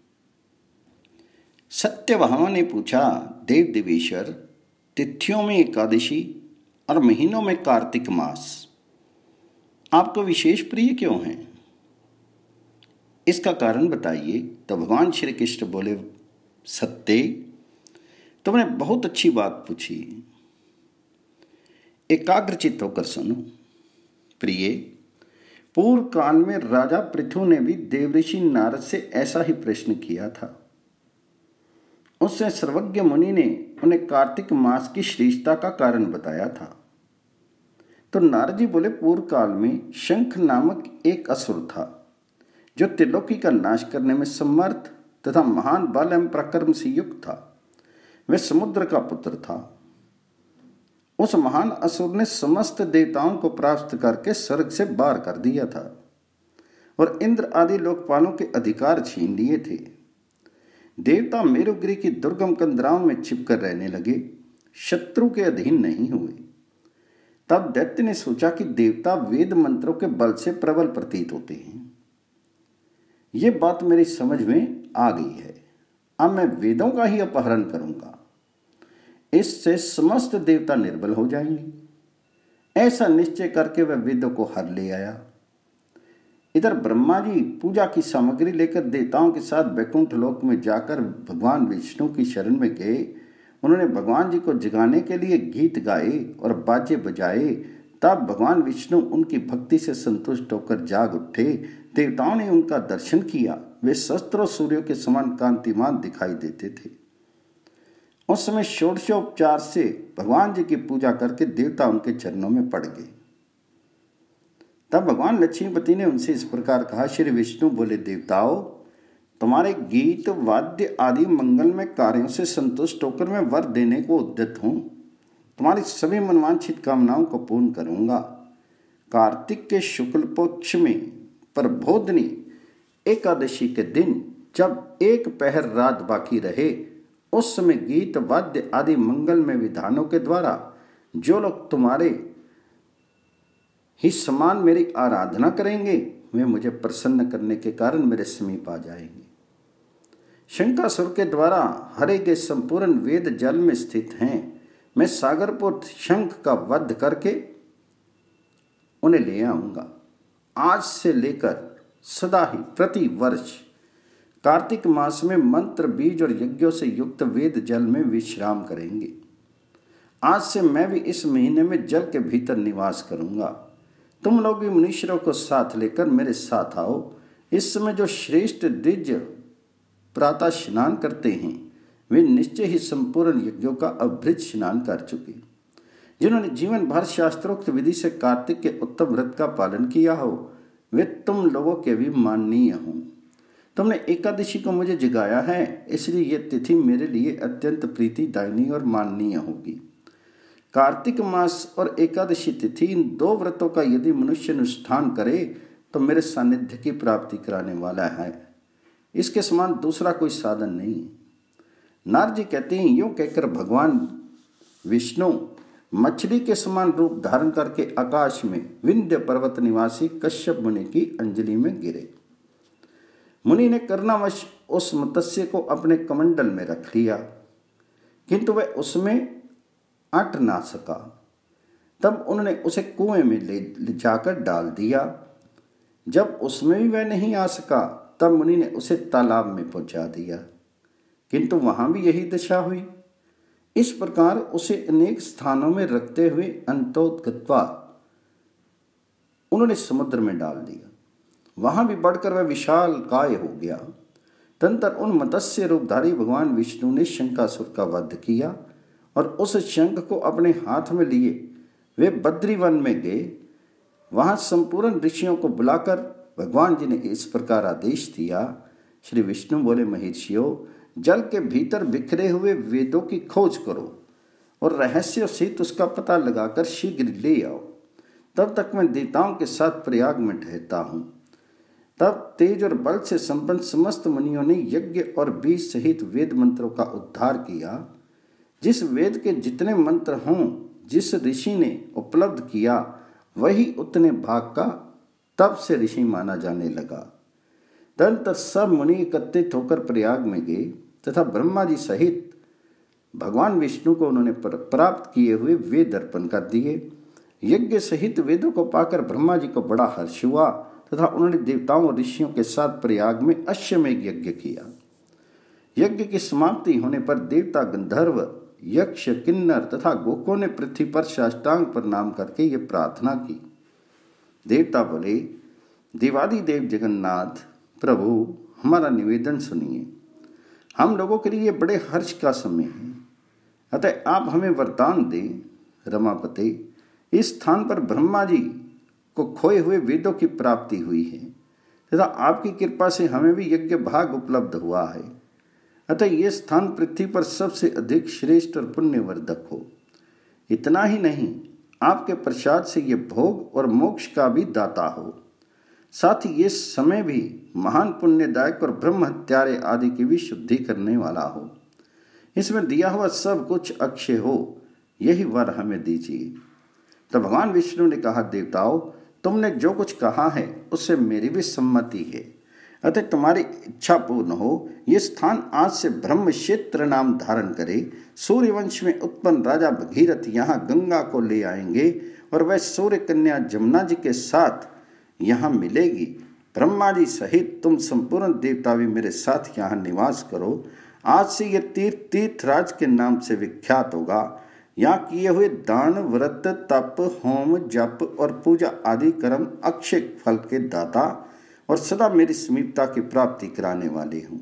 सत्यभामा ने पूछा, देव देवेश्वर, तिथियों में एकादशी और महीनों में कार्तिक मास आपको विशेष प्रिय क्यों हैं? इसका कारण बताइए। तो भगवान श्री कृष्ण बोले, सत्य, तुमने बहुत अच्छी बात पूछी। एकाग्रचित्त होकर सुनो। प्रिय, पूर्व काल में राजा पृथु ने भी देवऋषि नारद से ऐसा ही प्रश्न किया था। उससे सर्वज्ञ मुनि ने उन्हें कार्तिक मास की श्रेष्ठता का कारण बताया था। तो नारद जी बोले, पूर्व काल में शंख नामक एक असुर था, जो त्रिलोकी का नाश करने में समर्थ तथा महान बल एवं पराक्रम से युक्त था। वह समुद्र का पुत्र था। उस महान असुर ने समस्त देवताओं को परास्त करके स्वर्ग से बाहर कर दिया था और इंद्र आदि लोकपालों के अधिकार छीन लिए थे। देवता मेरुगिरी की दुर्गम कंदराओं में छिपकर रहने लगे, शत्रु के अधीन नहीं हुए। तब दैत्य ने सोचा कि देवता वेद मंत्रों के बल से प्रबल प्रतीत होते हैं। ये बात मेरी समझ में आ गई है। अब मैं वेदों का ही अपहरण करूंगा, इससे समस्त देवता निर्बल हो जाएंगे। ऐसा निश्चय करके वह वेदों को हर ले आया। इधर ब्रह्मा जी पूजा की सामग्री लेकर देवताओं के साथ वैकुंठ लोक में जाकर भगवान विष्णु की शरण में गए। उन्होंने भगवान जी को जगाने के लिए गीत गाए और बाजे बजाए। तब भगवान विष्णु उनकी भक्ति से संतुष्ट होकर जाग उठे। देवताओं ने उनका दर्शन किया। वे शस्त्रों सूर्यों के समान कांतिमान दिखाई देते थे। उस समय षोडशोपचार से भगवान जी की पूजा करके देवता उनके चरणों में पड़ गए। तब भगवान लक्ष्मीपति ने उनसे इस प्रकार कहा, श्री विष्णु बोले, देवताओं, तुम्हारे गीत, वाद्य आदि मंगलमय कार्यों से संतुष्ट होकर मैं वर देने को उद्यत हूँ। तुम्हारी सभी मनवांछित कामनाओं को पूर्ण करूँगा। कार्तिक के शुक्ल पक्ष में प्रबोधनी एकादशी के दिन जब एक पहर रात बाकी रहे, उस समय गीत, वाद्य आदि मंगलमय विधानों के द्वारा जो लोग तुम्हारे ही समान मेरी आराधना करेंगे, वे मुझे प्रसन्न करने के कारण मेरे समीप आ जाएंगे। शंखासुर के द्वारा हरे गए संपूर्ण वेद जल में स्थित हैं। मैं सागरपुत्र शंख का वध करके उन्हें ले आऊंगा। आज से लेकर सदा ही प्रति वर्ष कार्तिक मास में मंत्र, बीज और यज्ञों से युक्त वेद जल में विश्राम करेंगे। आज से मैं भी इस महीने में जल के भीतर निवास करूंगा। तुम लोग भी मुनीश्वरों को साथ लेकर मेरे साथ आओ। इस समय जो श्रेष्ठ द्विज प्रातः स्नान करते हैं वे निश्चय ही संपूर्ण यज्ञों का अभृत स्नान कर चुके। जिन्होंने जीवन भर शास्त्रोक्त विधि से कार्तिक के उत्तम व्रत का पालन किया हो वे तुम लोगों के भी माननीय हों। तुमने एकादशी को मुझे जगाया है, इसलिए यह तिथि मेरे लिए अत्यंत प्रीतिदायिनी और माननीय होगी। कार्तिक मास और एकादशी तिथि, इन दो व्रतों का यदि मनुष्य अनुष्ठान करे तो मेरे सानिध्य की प्राप्ति कराने वाला है। इसके समान दूसरा कोई साधन नहीं। नारद जी कहते हैं, यूं कहकर भगवान विष्णु मछली के समान रूप धारण करके आकाश में विंध्य पर्वत निवासी कश्यप मुनि की अंजलि में गिरे। मुनि ने करनावश उस मत्स्य को अपने कमंडल में रख लिया, किंतु वह उसमें अट ना सका। तब उन्होंने उसे कुएं में ले जाकर डाल दिया। जब उसमें भी वह नहीं आ सका तब मुनि ने उसे तालाब में पहुंचा दिया, किंतु वहां भी यही दशा हुई। इस प्रकार उसे अनेक स्थानों में रखते हुए अंतोत्गत्वा उन्होंने समुद्र में डाल दिया। वहां भी बढ़कर वह विशाल काय हो गया। तदंतर उन मत्स्य रूपधारी भगवान विष्णु ने शंकासुर का वध किया और उस शंख को अपने हाथ में लिए वे बद्रीवन में गए। वहां संपूर्ण ऋषियों को बुलाकर भगवान जी ने इस प्रकार आदेश दिया। श्री विष्णु बोले, महर्षियों, जल के भीतर बिखरे हुए वेदों की खोज करो और रहस्य सहित उसका पता लगाकर शीघ्र ले आओ। तब तक मैं देवताओं के साथ प्रयाग में ठहरता हूँ। तब तेज और बल से संपन्न समस्त मुनियों ने यज्ञ और बीज सहित वेद मंत्रों का उद्धार किया। जिस वेद के जितने मंत्र हों, जिस ऋषि ने उपलब्ध किया, वही उतने भाग का तब से ऋषि माना जाने लगा। तदंतर सब मुनि एकत्रित होकर प्रयाग में गए तथा ब्रह्मा जी सहित भगवान विष्णु को उन्होंने प्राप्त किए हुए वेद अर्पण कर दिए। यज्ञ सहित वेदों को पाकर ब्रह्मा जी को बड़ा हर्ष हुआ तथा उन्होंने देवताओं और ऋषियों के साथ प्रयाग में अश्वमेध यज्ञ किया। यज्ञ की समाप्ति होने पर देवता, गंधर्व, यक्ष, किन्नर तथा गोकों ने पृथ्वी पर साष्टांग प्रणाम करके ये प्रार्थना की। देवता बोले, देवादिदेव जगन्नाथ प्रभु, हमारा निवेदन सुनिए। हम लोगों के लिए बड़े हर्ष का समय है, अतः आप हमें वरदान दें। रमापते, इस स्थान पर ब्रह्मा जी को खोए हुए वेदों की प्राप्ति हुई है तथा आपकी कृपा से हमें भी यज्ञ भाग उपलब्ध हुआ है, अतः यह स्थान पृथ्वी पर सबसे अधिक श्रेष्ठ और पुण्यवर्धक हो। इतना ही नहीं, आपके प्रसाद से ये भोग और मोक्ष का भी दाता हो। साथ ही ये समय भी महान पुण्यदायक और ब्रह्म हत्यारे आदि की भी शुद्धि करने वाला हो। इसमें दिया हुआ सब कुछ अक्षय हो, यही वर हमें दीजिए। तो भगवान विष्णु ने कहा, देवताओं, तुमने जो कुछ कहा है उससे मेरी भी सम्मति है, अतः तुम्हारी इच्छा पूर्ण हो। ये स्थान आज से ब्रह्म क्षेत्र नाम धारण करे। सूर्यवंश में उत्पन्न राजा भगीरथ यहाँ गंगा को ले आएंगे और वह सूर्य कन्या जमुना जी के साथ यहाँ मिलेगी। ब्रह्मा जी सहित तुम संपूर्ण देवता भी मेरे साथ यहाँ निवास करो। आज से यह तीर्थ तीर्थराज के नाम से विख्यात होगा। यहाँ किए हुए दान, व्रत, तप, होम, जप और पूजा आदि कर्म अक्षय फल के दाता और सदा मेरी समीपता की प्राप्ति कराने वाले हूँ।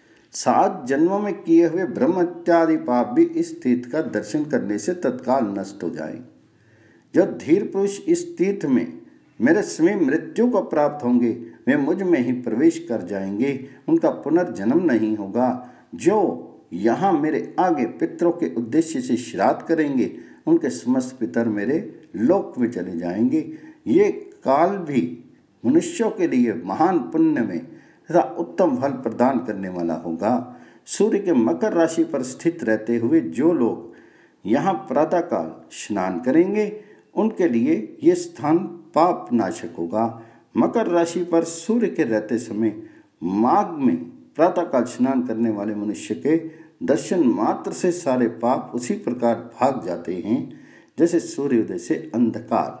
सात जन्मों में किए हुए ब्रह्म इत्यादि पाप भी इस तीर्थ का दर्शन करने से तत्काल नष्ट हो जाए। जो धीर पुरुष इस तीर्थ में मेरे समय मृत्यु को प्राप्त होंगे वे मुझ में ही प्रवेश कर जाएंगे, उनका पुनर्जन्म नहीं होगा। जो यहाँ मेरे आगे पितरों के उद्देश्य से श्राद्ध करेंगे उनके समस्त पितर मेरे लोक में चले जाएंगे। ये काल भी मनुष्यों के लिए महान पुण्य में तथा उत्तम फल प्रदान करने वाला होगा। सूर्य के मकर राशि पर स्थित रहते हुए जो लोग यहाँ प्रातःकाल स्नान करेंगे उनके लिए ये स्थान पाप नाशक होगा। मकर राशि पर सूर्य के रहते समय माघ में प्रातःकाल स्नान करने वाले मनुष्य के दर्शन मात्र से सारे पाप उसी प्रकार भाग जाते हैं जैसे सूर्योदय से अंधकार।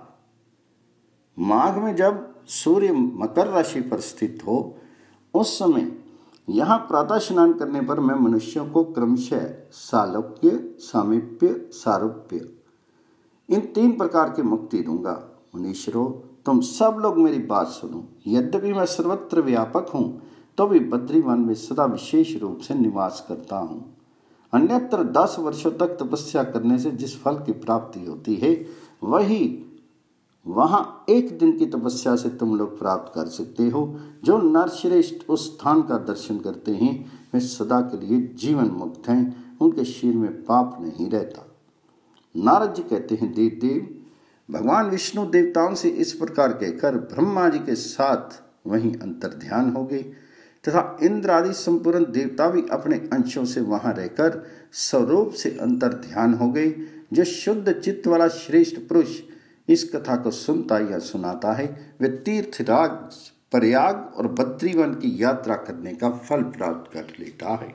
माघ में जब सूर्य मकर राशि पर स्थित हो उस समय यहाँ प्रातः स्नान करने पर मैं मनुष्यों को क्रमशः सालोक्य, सामीप्य, सारूप्य इन तीन प्रकार की मुक्ति दूंगा। मुनीश्वरों, तुम सब लोग मेरी बात सुनो। यद्यपि मैं सर्वत्र व्यापक हूँ, तो भी बद्रीवन में सदा विशेष रूप से निवास करता हूँ। अन्यत्र दस वर्षों तक तपस्या करने से जिस फल की प्राप्ति होती है, वही वहां एक दिन की तपस्या से तुम लोग प्राप्त कर सकते हो। जो नरश्रेष्ठ उस स्थान का दर्शन करते हैं, वे सदा के लिए जीवन मुक्त हैं, उनके शरीर में पाप नहीं रहता। नारद जी कहते हैं, देव देव भगवान विष्णु देवताओं से इस प्रकार कहकर ब्रह्मा जी के साथ वहीं अंतर ध्यान हो गए तथा इंद्र आदि संपूर्ण देवता भी अपने अंशों से वहां रहकर स्वरूप से अंतर ध्यान हो गए। जो शुद्ध चित्त वाला श्रेष्ठ पुरुष इस कथा को सुनता या सुनाता है, वे तीर्थराज प्रयाग और बद्रीवन की यात्रा करने का फल प्राप्त कर लेता है।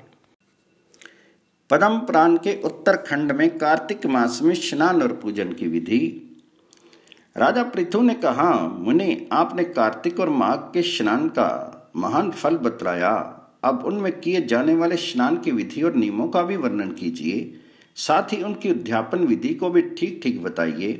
पद्म पुराण के उत्तरखंड में कार्तिक मास में स्नान और पूजन की विधि। राजा पृथु ने कहा, मुनि आपने कार्तिक और माघ के स्नान का महान फल बतलाया, अब उनमें किए जाने वाले स्नान की विधि और नियमों का भी वर्णन कीजिए, साथ ही उनकी उद्यापन विधि को भी ठीक ठीक बताइए।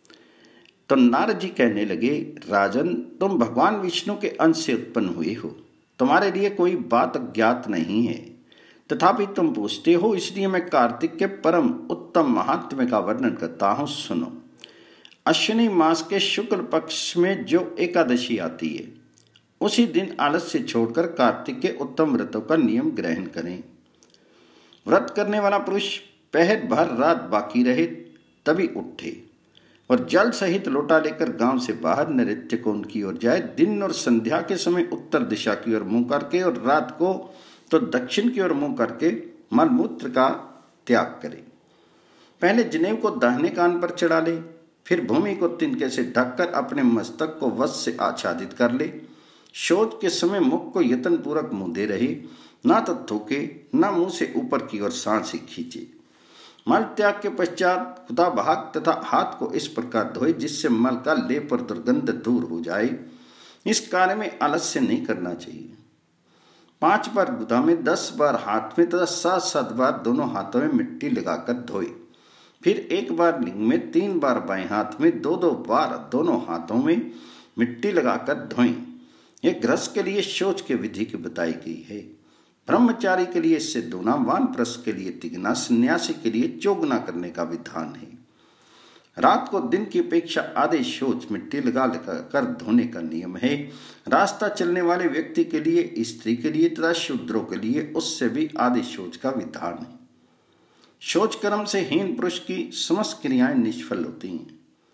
तो नारद जी कहने लगे, राजन तुम भगवान विष्णु के अंश से उत्पन्न हुए हो, तुम्हारे लिए कोई बात अज्ञात नहीं है, तथापि तुम पूछते हो, इसलिए मैं कार्तिक के परम उत्तम महात्म्य का वर्णन करता हूँ, सुनो। अश्विनी मास के शुक्ल पक्ष में जो एकादशी आती है, उसी दिन आलस्य छोड़कर कार्तिक के उत्तम व्रतों का नियम ग्रहण करें। व्रत करने वाला पुरुष पहर भर रात बाकी रहे तभी उठे और जल सहित लोटा लेकर गांव से बाहर नृत्य कुंड की ओर जाए। दिन और संध्या के समय उत्तर दिशा की ओर मुंह करके और रात को तो दक्षिण की ओर मुंह करके मलमूत्र का त्याग करे। पहले जनेऊ को दाहिने कान पर चढ़ा ले, फिर भूमि को तिनके से ढककर अपने मस्तक को वस्त्र से आच्छादित कर ले। शौच के समय मुख को यत्न पूर्वक मुंदे रहे, ना तो थूके ना मुंह से ऊपर की ओर सांसें खींचे। मल त्याग के पश्चात खुदा भाग तथा हाथ को इस प्रकार धोए जिससे मल का लेप और दुर्गंध दूर हो जाए। इस कार्य में आलस्य नहीं करना चाहिए। पांच बार गुदा में, दस बार हाथ में तथा सात सात बार दोनों हाथों में मिट्टी लगाकर धोए। फिर एक बार लिंग में, तीन बार बाएं हाथ में, दो दो बार दोनों हाथों में मिट्टी लगाकर धोएं। यह गृहस्थ के लिए शौच के विधि की बताई गई है। ब्रह्मचारी के लिए इससे दूना, वानप्रस्थ के लिए तिगना, सन्यासी के लिए चौगुना करने का विधान है। रात को दिन की अपेक्षा आधे शौच मिट्टी लगा कर धोने का नियम है। रास्ता चलने वाले व्यक्ति के लिए, स्त्री के लिए तथा शूद्रों के लिए उससे भी आधे शौच का विधान है। शौच कर्म से हीन पुरुष की समस्त क्रियाएं निष्फल होती हैं।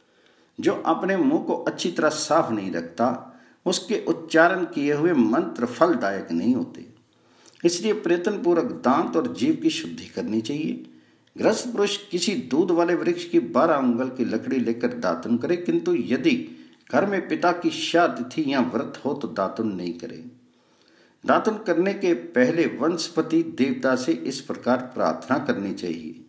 जो अपने मुंह को अच्छी तरह साफ नहीं रखता, उसके उच्चारण किए हुए मंत्र फलदायक नहीं होते। इसलिए प्रयत्न पूर्वक दांत और जीभ की शुद्धि करनी चाहिए। गृहस्थ पुरुष किसी दूध वाले वृक्ष की बारह अंगुल की लकड़ी लेकर दातुन करे, किंतु यदि घर में पिता की श्राद्ध या व्रत हो तो दातुन नहीं करे। दातुन करने के पहले वंशपति देवता से इस प्रकार प्रार्थना करनी चाहिए,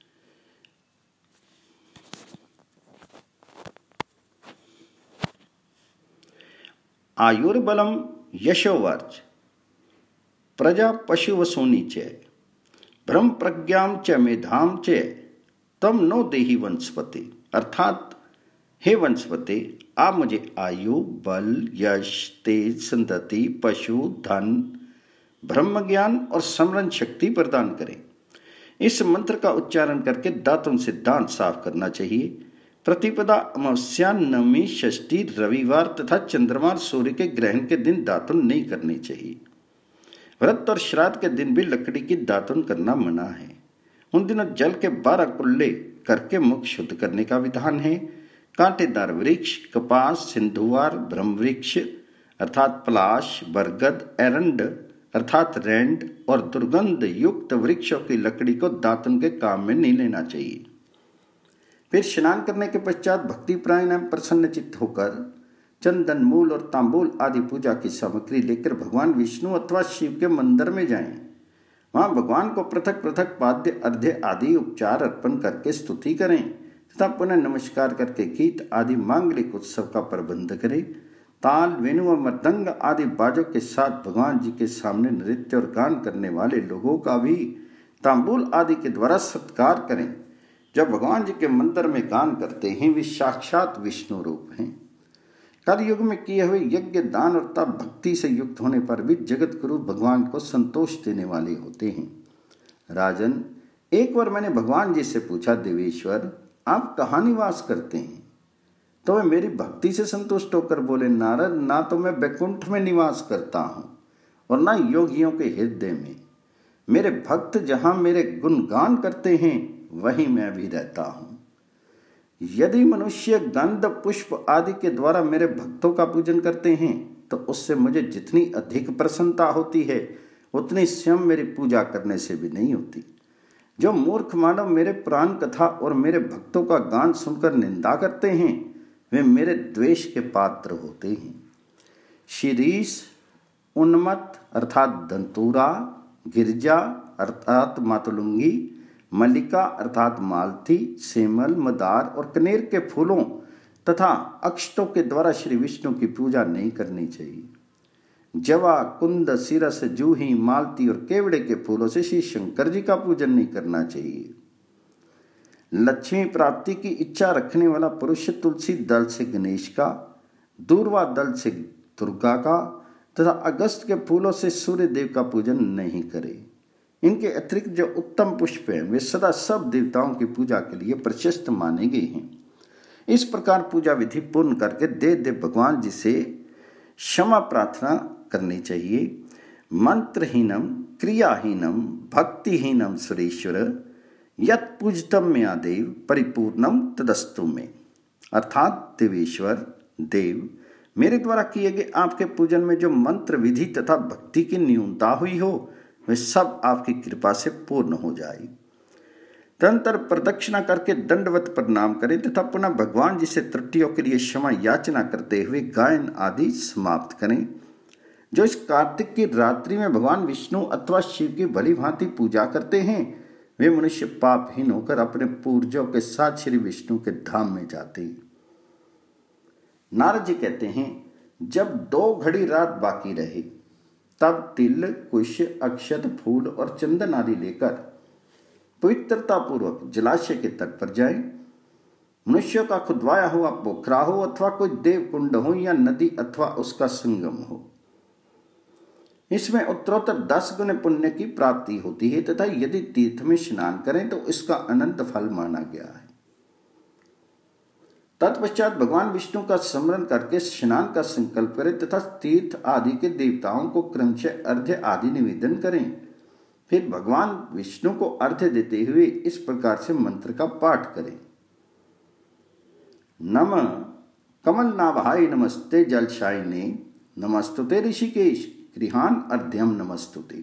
आयुर्बलम यशोवर्च प्रजा पशुवसूनि च ब्रह्म प्रज्ञाम च मेधाम च तम नो देहि वंशपते। अर्थात हे वंशपते, आप मुझे आयु, बल, यश, तेज, संतति, पशु, धन, ब्रह्म ज्ञान और समरण शक्ति प्रदान करें। इस मंत्र का उच्चारण करके दांतों से दांत साफ करना चाहिए। प्रतिपदा, अमावस्या, नवमी, षष्ठी, रविवार तथा चंद्रमा, सूर्य के ग्रहण के दिन दातुन नहीं करनी चाहिए। व्रत और श्राद्ध के दिन भी लकड़ी की दातुन करना मना है। उन दिनों जल के बारह कुल्ले करके मुख शुद्ध करने का विधान है। कांटेदार वृक्ष, कपास, सिंधुवार, ब्रह्मवृक्ष अर्थात पलाश, बरगद, एरंड अर्थात रेंड और दुर्गंध युक्त वृक्षों की लकड़ी को दातुन के काम में नहीं लेना चाहिए। फिर स्नान करने के पश्चात भक्ति प्राण प्रसन्न चित्त होकर चंदन, मूल और तांबूल आदि पूजा की सामग्री लेकर भगवान विष्णु अथवा शिव के मंदिर में जाएं। वहां भगवान को पृथक पृथक पाद्य, अर्घ्य आदि उपचार अर्पण करके स्तुति करें तथा पुनः नमस्कार करके गीत आदि मांगलिक उत्सव का प्रबंध करें। ताल, वेणु और मृदंग आदि बाजों के साथ भगवान जी के सामने नृत्य और गान करने वाले लोगों का भी तांबूल आदि के द्वारा सत्कार करें। जब भगवान जी के मंदिर में गान करते हैं, वे साक्षात विष्णु रूप हैं। कलयुग में किए हुए यज्ञ, दान और तप भक्ति से युक्त होने पर भी जगत गुरु भगवान को संतोष देने वाले होते हैं। राजन, एक बार मैंने भगवान जी से पूछा, देवेश्वर आप कहाँ निवास करते हैं? तो वे मेरी भक्ति से संतुष्ट होकर बोले, नारद, ना तो मैं बैकुंठ में निवास करता हूँ और ना योगियों के हृदय में। मेरे भक्त जहाँ मेरे गुणगान करते हैं वहीं मैं भी रहता हूँ। यदि मनुष्य गंध, पुष्प आदि के द्वारा मेरे भक्तों का पूजन करते हैं तो उससे मुझे जितनी अधिक प्रसन्नता होती है उतनी स्वयं मेरी पूजा करने से भी नहीं होती। जो मूर्ख मानव मेरे पुराण कथा और मेरे भक्तों का गान सुनकर निंदा करते हैं वे मेरे द्वेष के पात्र होते हैं। शिरीष, उन्मत्त अर्थात दंतूरा, गिरजा अर्थात मातुलुंगी, मल्लिका अर्थात मालती, सेमल, मदार और कनेर के फूलों तथा अक्षतों के द्वारा श्री विष्णु की पूजा नहीं करनी चाहिए। जवा, कुंद, सिरस, जूही, मालती और केवड़े के फूलों से श्री शंकर जी का पूजन नहीं करना चाहिए। लक्ष्मी प्राप्ति की इच्छा रखने वाला पुरुष तुलसी दल से गणेश का, दूर्वा दल से दुर्गा का तथा अगस्त के फूलों से सूर्य देव का पूजन नहीं करे। इनके अतिरिक्त जो उत्तम पुष्प हैं वे सदा सब देवताओं की पूजा के लिए प्रशस्त माने गए हैं। इस प्रकार पूजा विधि पूर्ण करके देव देव भगवान जी से क्षमा प्रार्थना करनी चाहिए। मंत्रहीनम क्रियाहीनम भक्तिहीनम सुरेश्वर यत् पूजतम मया देव परिपूर्णम तदस्तु में। अर्थात देवेश्वर, देव, मेरे द्वारा किए गए आपके पूजन में जो मंत्र विधि तथा भक्ति की न्यूनता हुई हो वे सब आपकी कृपा से पूर्ण हो जाए। तदंतर प्रदक्षिणा करके दंडवत प्रणाम करें तथा पुनः भगवान जी से त्रुटियों के लिए क्षमा याचना करते हुए गायन आदि समाप्त करें। जो इस कार्तिक की रात्रि में भगवान विष्णु अथवा शिव की भली भांति पूजा करते हैं वे मनुष्य पापहीन होकर अपने पूर्वजों के साथ श्री विष्णु के धाम में जाते हैं। नारद जी कहते हैं, जब दो घड़ी रात बाकी रहे तब तिल, कुश, अक्षत, फूल और चंदन आदि लेकर पवित्रता पूर्वक जलाशय के तट पर जाए। मनुष्यों का खुदवाया हुआ पोखरा हो अथवा कोई देव कुंड हो या नदी अथवा उसका संगम हो, इसमें उत्तरोत्तर दस गुने पुण्य की प्राप्ति होती है तथा यदि तीर्थ में स्नान करें तो इसका अनंत फल माना गया है। तत्पश्चात भगवान विष्णु का स्मरण करके स्नान का संकल्प करें तथा तीर्थ आदि के देवताओं को क्रमशः अर्घ्य आदि निवेदन करें। फिर भगवान विष्णु को अर्घ्य देते हुए इस प्रकार से मंत्र का पाठ करें। नम कमल नाभाय नमस्ते जलशायिने, नमस्तुते ऋषिकेश गृहान अर्ध्यम नमस्तुते।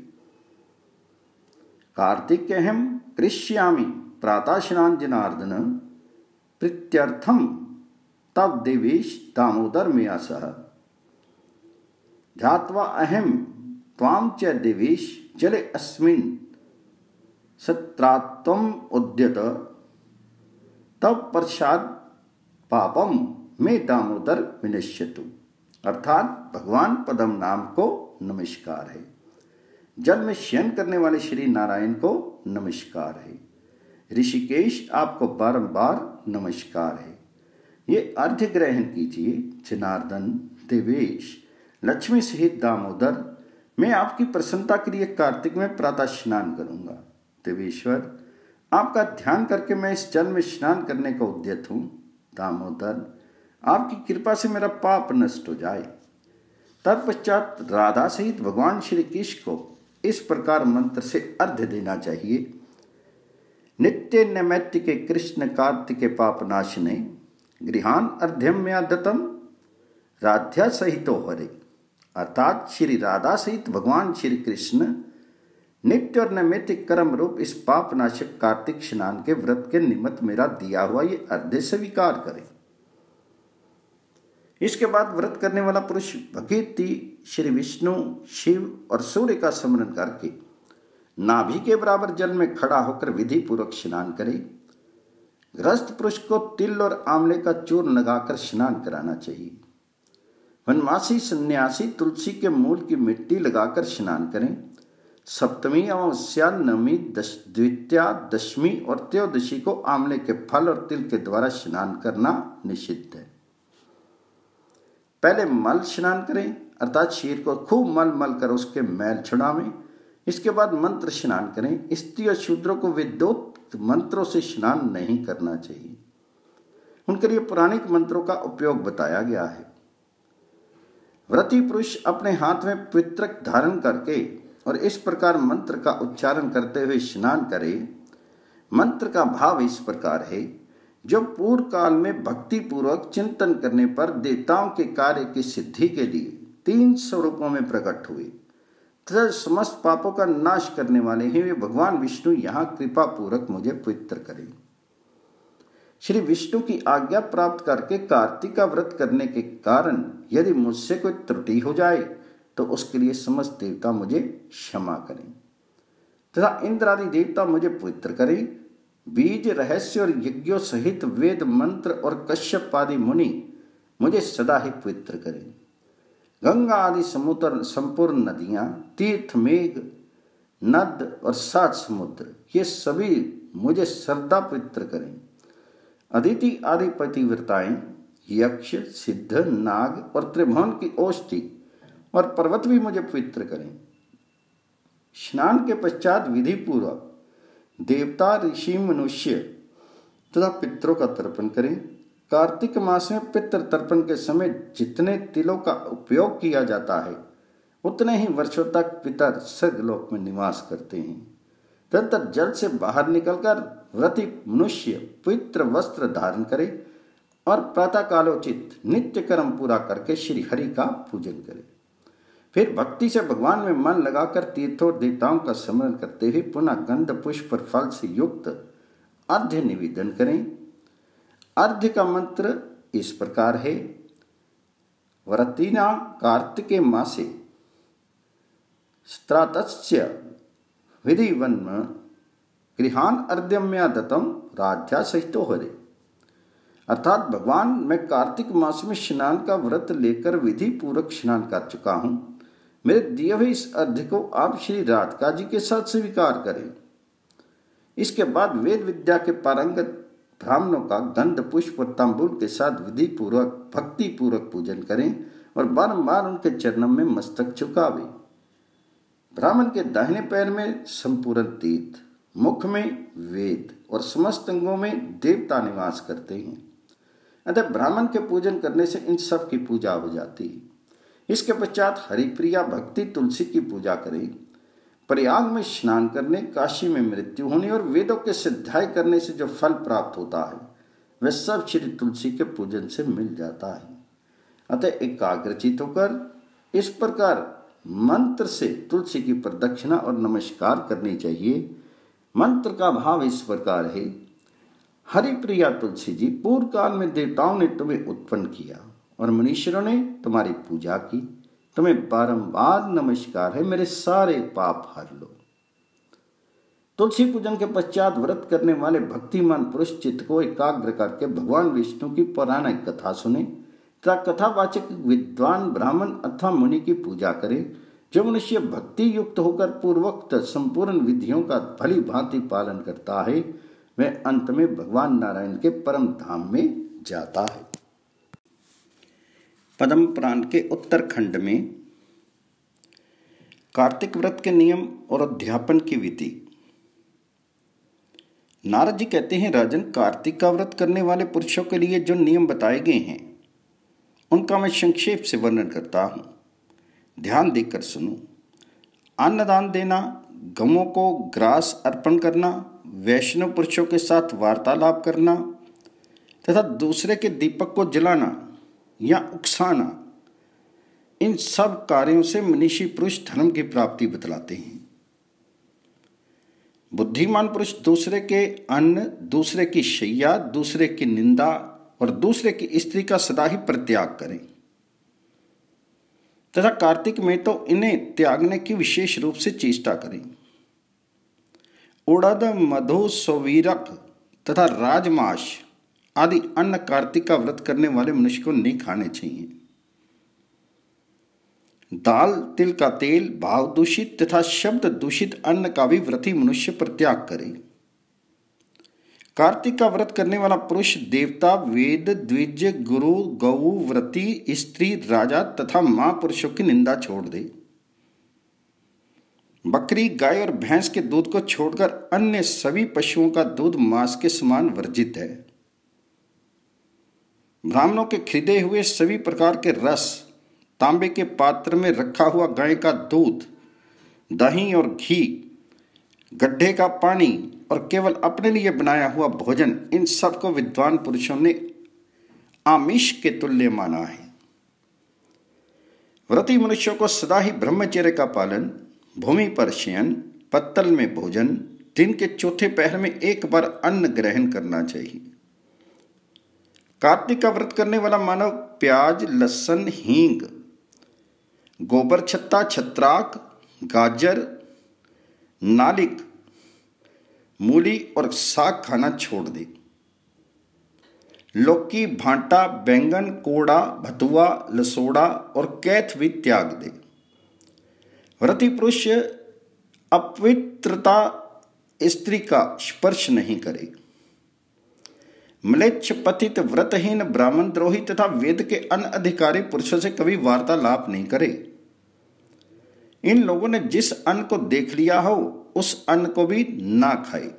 कार्तिकेयं करिष्यामि प्रातः स्नान जनार्दन, प्रीत्यर्थम तव देवेश दामोदर मया सह। ध्यात्वा अहम त्वां च देवेश जले अस्मिन् सत्रात्वम उद्यत, तव प्रसाद पापम में दामोदर विनश्यतु। अर्थात भगवान पदम नाम को नमस्कार है, जल में शयन करने वाले श्री नारायण को नमस्कार है, ऋषिकेश आपको बारंबार नमस्कार है। ये अर्घ्य ग्रहण कीजिए जनार्दन, देवेश, लक्ष्मी सहित दामोदर। मैं आपकी प्रसन्नता के लिए कार्तिक में प्रातः स्नान करूंगा। देवेश्वर, आपका ध्यान करके मैं इस जल में स्नान करने का उद्यत हूँ। दामोदर, आपकी कृपा से मेरा पाप नष्ट हो जाए। तत्पश्चात राधा सहित भगवान श्री कृष्ण को इस प्रकार मंत्र से अर्घ्य देना चाहिए। नित्य नैमित्य के कृष्ण कार्तिके पापनाशने, गृहान अर्ध्यम मया दत्तम राध्या सहितो हरे। अर्थात श्री राधा सहित भगवान श्री कृष्ण नित्य और नैमित्तिक कर्म रूप इस पापनाशक कार्तिक स्नान के व्रत के निमित्त मेरा दिया हुआ ये अर्घ्य स्वीकार करें। इसके बाद व्रत करने वाला पुरुष भगीरथी श्री विष्णु, शिव और सूर्य का स्मरण करके नाभि के बराबर जल में खड़ा होकर विधि पूर्वक स्नान करे। गृहस्थ पुरुष को तिल और आंवले का चूर्ण लगाकर स्नान कराना चाहिए। वनवासी सन्यासी तुलसी के मूल की मिट्टी लगाकर स्नान करें। सप्तमी, अमावस्या, नवमी, दश, द्वितीया, दशमी और त्रयोदशी को आंवले के फल और तिल के द्वारा स्नान करना निषिद्ध है। पहले मल स्नान करें, अर्थात शरीर को खूब मल मल कर उसके मैल छुड़ावें। इसके बाद मंत्र स्नान करें। स्त्री और शूद्रों को वेदोक्त मंत्रों से स्नान नहीं करना चाहिए, उनके लिए पौराणिक मंत्रों का उपयोग बताया गया है। व्रती पुरुष अपने हाथ में पितृक धारण करके और इस प्रकार मंत्र का उच्चारण करते हुए स्नान करे। मंत्र का भाव इस प्रकार है, जो पूर्व काल में भक्ति पूर्वक चिंतन करने पर देवताओं के कार्य की सिद्धि के लिए तीन स्वरूपों में प्रकट हुए तथा समस्त पापों का नाश करने वाले हैं, वे भगवान विष्णु यहाँ कृपा पूर्वक मुझे पवित्र करें। श्री विष्णु की आज्ञा प्राप्त करके कार्तिक का व्रत करने के कारण यदि मुझसे कोई त्रुटि हो जाए तो उसके लिए समस्त देवता मुझे क्षमा करें तथा इंद्र आदि देवता मुझे पवित्र करें। बीज रहस्य और यज्ञों सहित वेद मंत्र और कश्यप आदि मुनि मुझे सदा ही पवित्र करें। गंगा आदि समुद्र, संपूर्ण नदियां, तीर्थ, मेघ, नद और सात समुद्र, ये सभी मुझे श्रद्धा पवित्र करें। अदिति आदि पतिव्रताएं, यक्ष, सिद्ध, नाग और त्रिभुवन की औषधि और पर्वत भी मुझे पवित्र करें। स्नान के पश्चात विधि पूर्वक देवता, ऋषि, मनुष्य तथा पितरों का तर्पण करें। कार्तिक मास में पितृ तर्पण के समय जितने तिलों का उपयोग किया जाता है उतने ही वर्षों तक पितर स्वर्गलोक में निवास करते हैं। तदनंतर जल से बाहर निकलकर व्रती मनुष्य पवित्र वस्त्र धारण करे और प्रातः कालोचित नित्य कर्म पूरा करके श्री हरि का पूजन करे। फिर भक्ति से भगवान में मन लगाकर तीर्थों देवताओं का स्मरण करते हुए पुनः गंध पुष्प और फल से युक्त अर्घ्य निवेदन करें। अर्घ्य का मंत्र इस प्रकार है, व्रतिना कार्तिके मासे स्त्रातस्य विधिवन्म गृहान अर्ध्यम्या दत्तम राज्या सहितो हरे। अर्थात भगवान, मैं कार्तिक मास में स्नान का व्रत लेकर विधि पूर्वक स्नान कर चुका हूं। मेरे दिए हुए इस अर्घ्य को आप श्री राधिका जी के साथ स्वीकार करें। इसके बाद वेद विद्या के पारंगत ब्राह्मणों का गंध पुष्प और तांबूल के साथ विधि पूर्वक भक्ति पूर्वक पूजन करें और बारंबार उनके चरणों में मस्तक झुकावे। ब्राह्मण के दाहिने पैर में संपूर्ण तीर्थ, मुख में वेद और समस्त अंगों में देवता निवास करते हैं। अतः ब्राह्मण के पूजन करने से इन सब की पूजा हो जाती है। इसके पश्चात हरिप्रिया भक्ति तुलसी की पूजा करें। प्रयाग में स्नान करने, काशी में मृत्यु होने और वेदों के सिद्धाय करने से जो फल प्राप्त होता है वह सब श्री तुलसी के पूजन से मिल जाता है। अतः एकाग्रचित होकर इस प्रकार मंत्र से तुलसी की प्रदक्षिणा और नमस्कार करनी चाहिए। मंत्र का भाव इस प्रकार है, हरिप्रिया तुलसी जी, पूर्व काल में देवताओं ने तुम्हें उत्पन्न किया और मनुष्यों ने तुम्हारी पूजा की। तुम्हें बारंबार नमस्कार है, मेरे सारे पाप हर लो। तुलसी पूजन के पश्चात व्रत करने वाले भक्तिमान पुरुष चित्त को एकाग्र करके भगवान विष्णु की पौराणिक कथा सुने तथा कथावाचक विद्वान ब्राह्मण अथवा मुनि की पूजा करें। जो मनुष्य भक्ति युक्त होकर पूर्वोक्त संपूर्ण विधियों का भली भांति पालन करता है वह अंत में भगवान नारायण के परम धाम में जाता है। पद्म पुराण के उत्तरखंड में कार्तिक व्रत के नियम और अध्यापन की विधि। नारद जी कहते हैं, राजन, कार्तिक का व्रत करने वाले पुरुषों के लिए जो नियम बताए गए हैं उनका मैं संक्षेप से वर्णन करता हूं, ध्यान देकर सुनो। अन्नदान देना, गौओं को ग्रास अर्पण करना, वैष्णव पुरुषों के साथ वार्तालाप करना तथा दूसरे के दीपक को जलाना या उकसाना, इन सब कार्यों से मनीषी पुरुष धर्म की प्राप्ति बतलाते हैं। बुद्धिमान पुरुष दूसरे के अन्न, दूसरे की शैया, दूसरे की निंदा और दूसरे की स्त्री का सदा ही परित्याग करें तथा कार्तिक में तो इन्हें त्यागने की विशेष रूप से चेष्टा करें। उड़द, मधु, सोवीरक तथा राजमाश आदि अन्न कार्तिक का व्रत करने वाले मनुष्य को नहीं खाने चाहिए। दाल, तिल का तेल, भाव दूषित तथा शब्द दूषित अन्न का भी व्रती मनुष्य परित्याग करे। कार्तिक का व्रत करने वाला पुरुष देवता, वेद, द्विज, गुरु, गौ, व्रती, स्त्री, राजा तथा महापुरुषों की निंदा छोड़ दे। बकरी, गाय और भैंस के दूध को छोड़कर अन्य सभी पशुओं का दूध मांस के समान वर्जित है। ब्राह्मणों के खरीदे हुए सभी प्रकार के रस, तांबे के पात्र में रखा हुआ गाय का दूध, दही और घी, गड्ढे का पानी और केवल अपने लिए बनाया हुआ भोजन, इन सब को विद्वान पुरुषों ने आमिष के तुल्य माना है। व्रती मनुष्यों को सदा ही ब्रह्मचर्य का पालन, भूमि पर शयन, पत्तल में भोजन, दिन के चौथे पहर में एक बार अन्न ग्रहण करना चाहिए। कार्तिक का व्रत करने वाला मानव प्याज, लहसुन, हींग, गोबर छत्ता, छत्राक, गाजर, नालिक, मूली और साग खाना छोड़ दे। लौकी, भांटा, बैंगन, कोड़ा, भतुआ, लसोड़ा और कैथ भी त्याग दे। व्रती पुरुष अपवित्रता स्त्री का स्पर्श नहीं करे। म्लेच्छ, पतित, व्रतहीन, ब्राह्मण द्रोही तथा वेद के अनधिकारी पुरुषों से कभी वार्तालाप नहीं करे। इन लोगों ने जिस अन्न को देख लिया हो उस अन्न को भी ना खाए।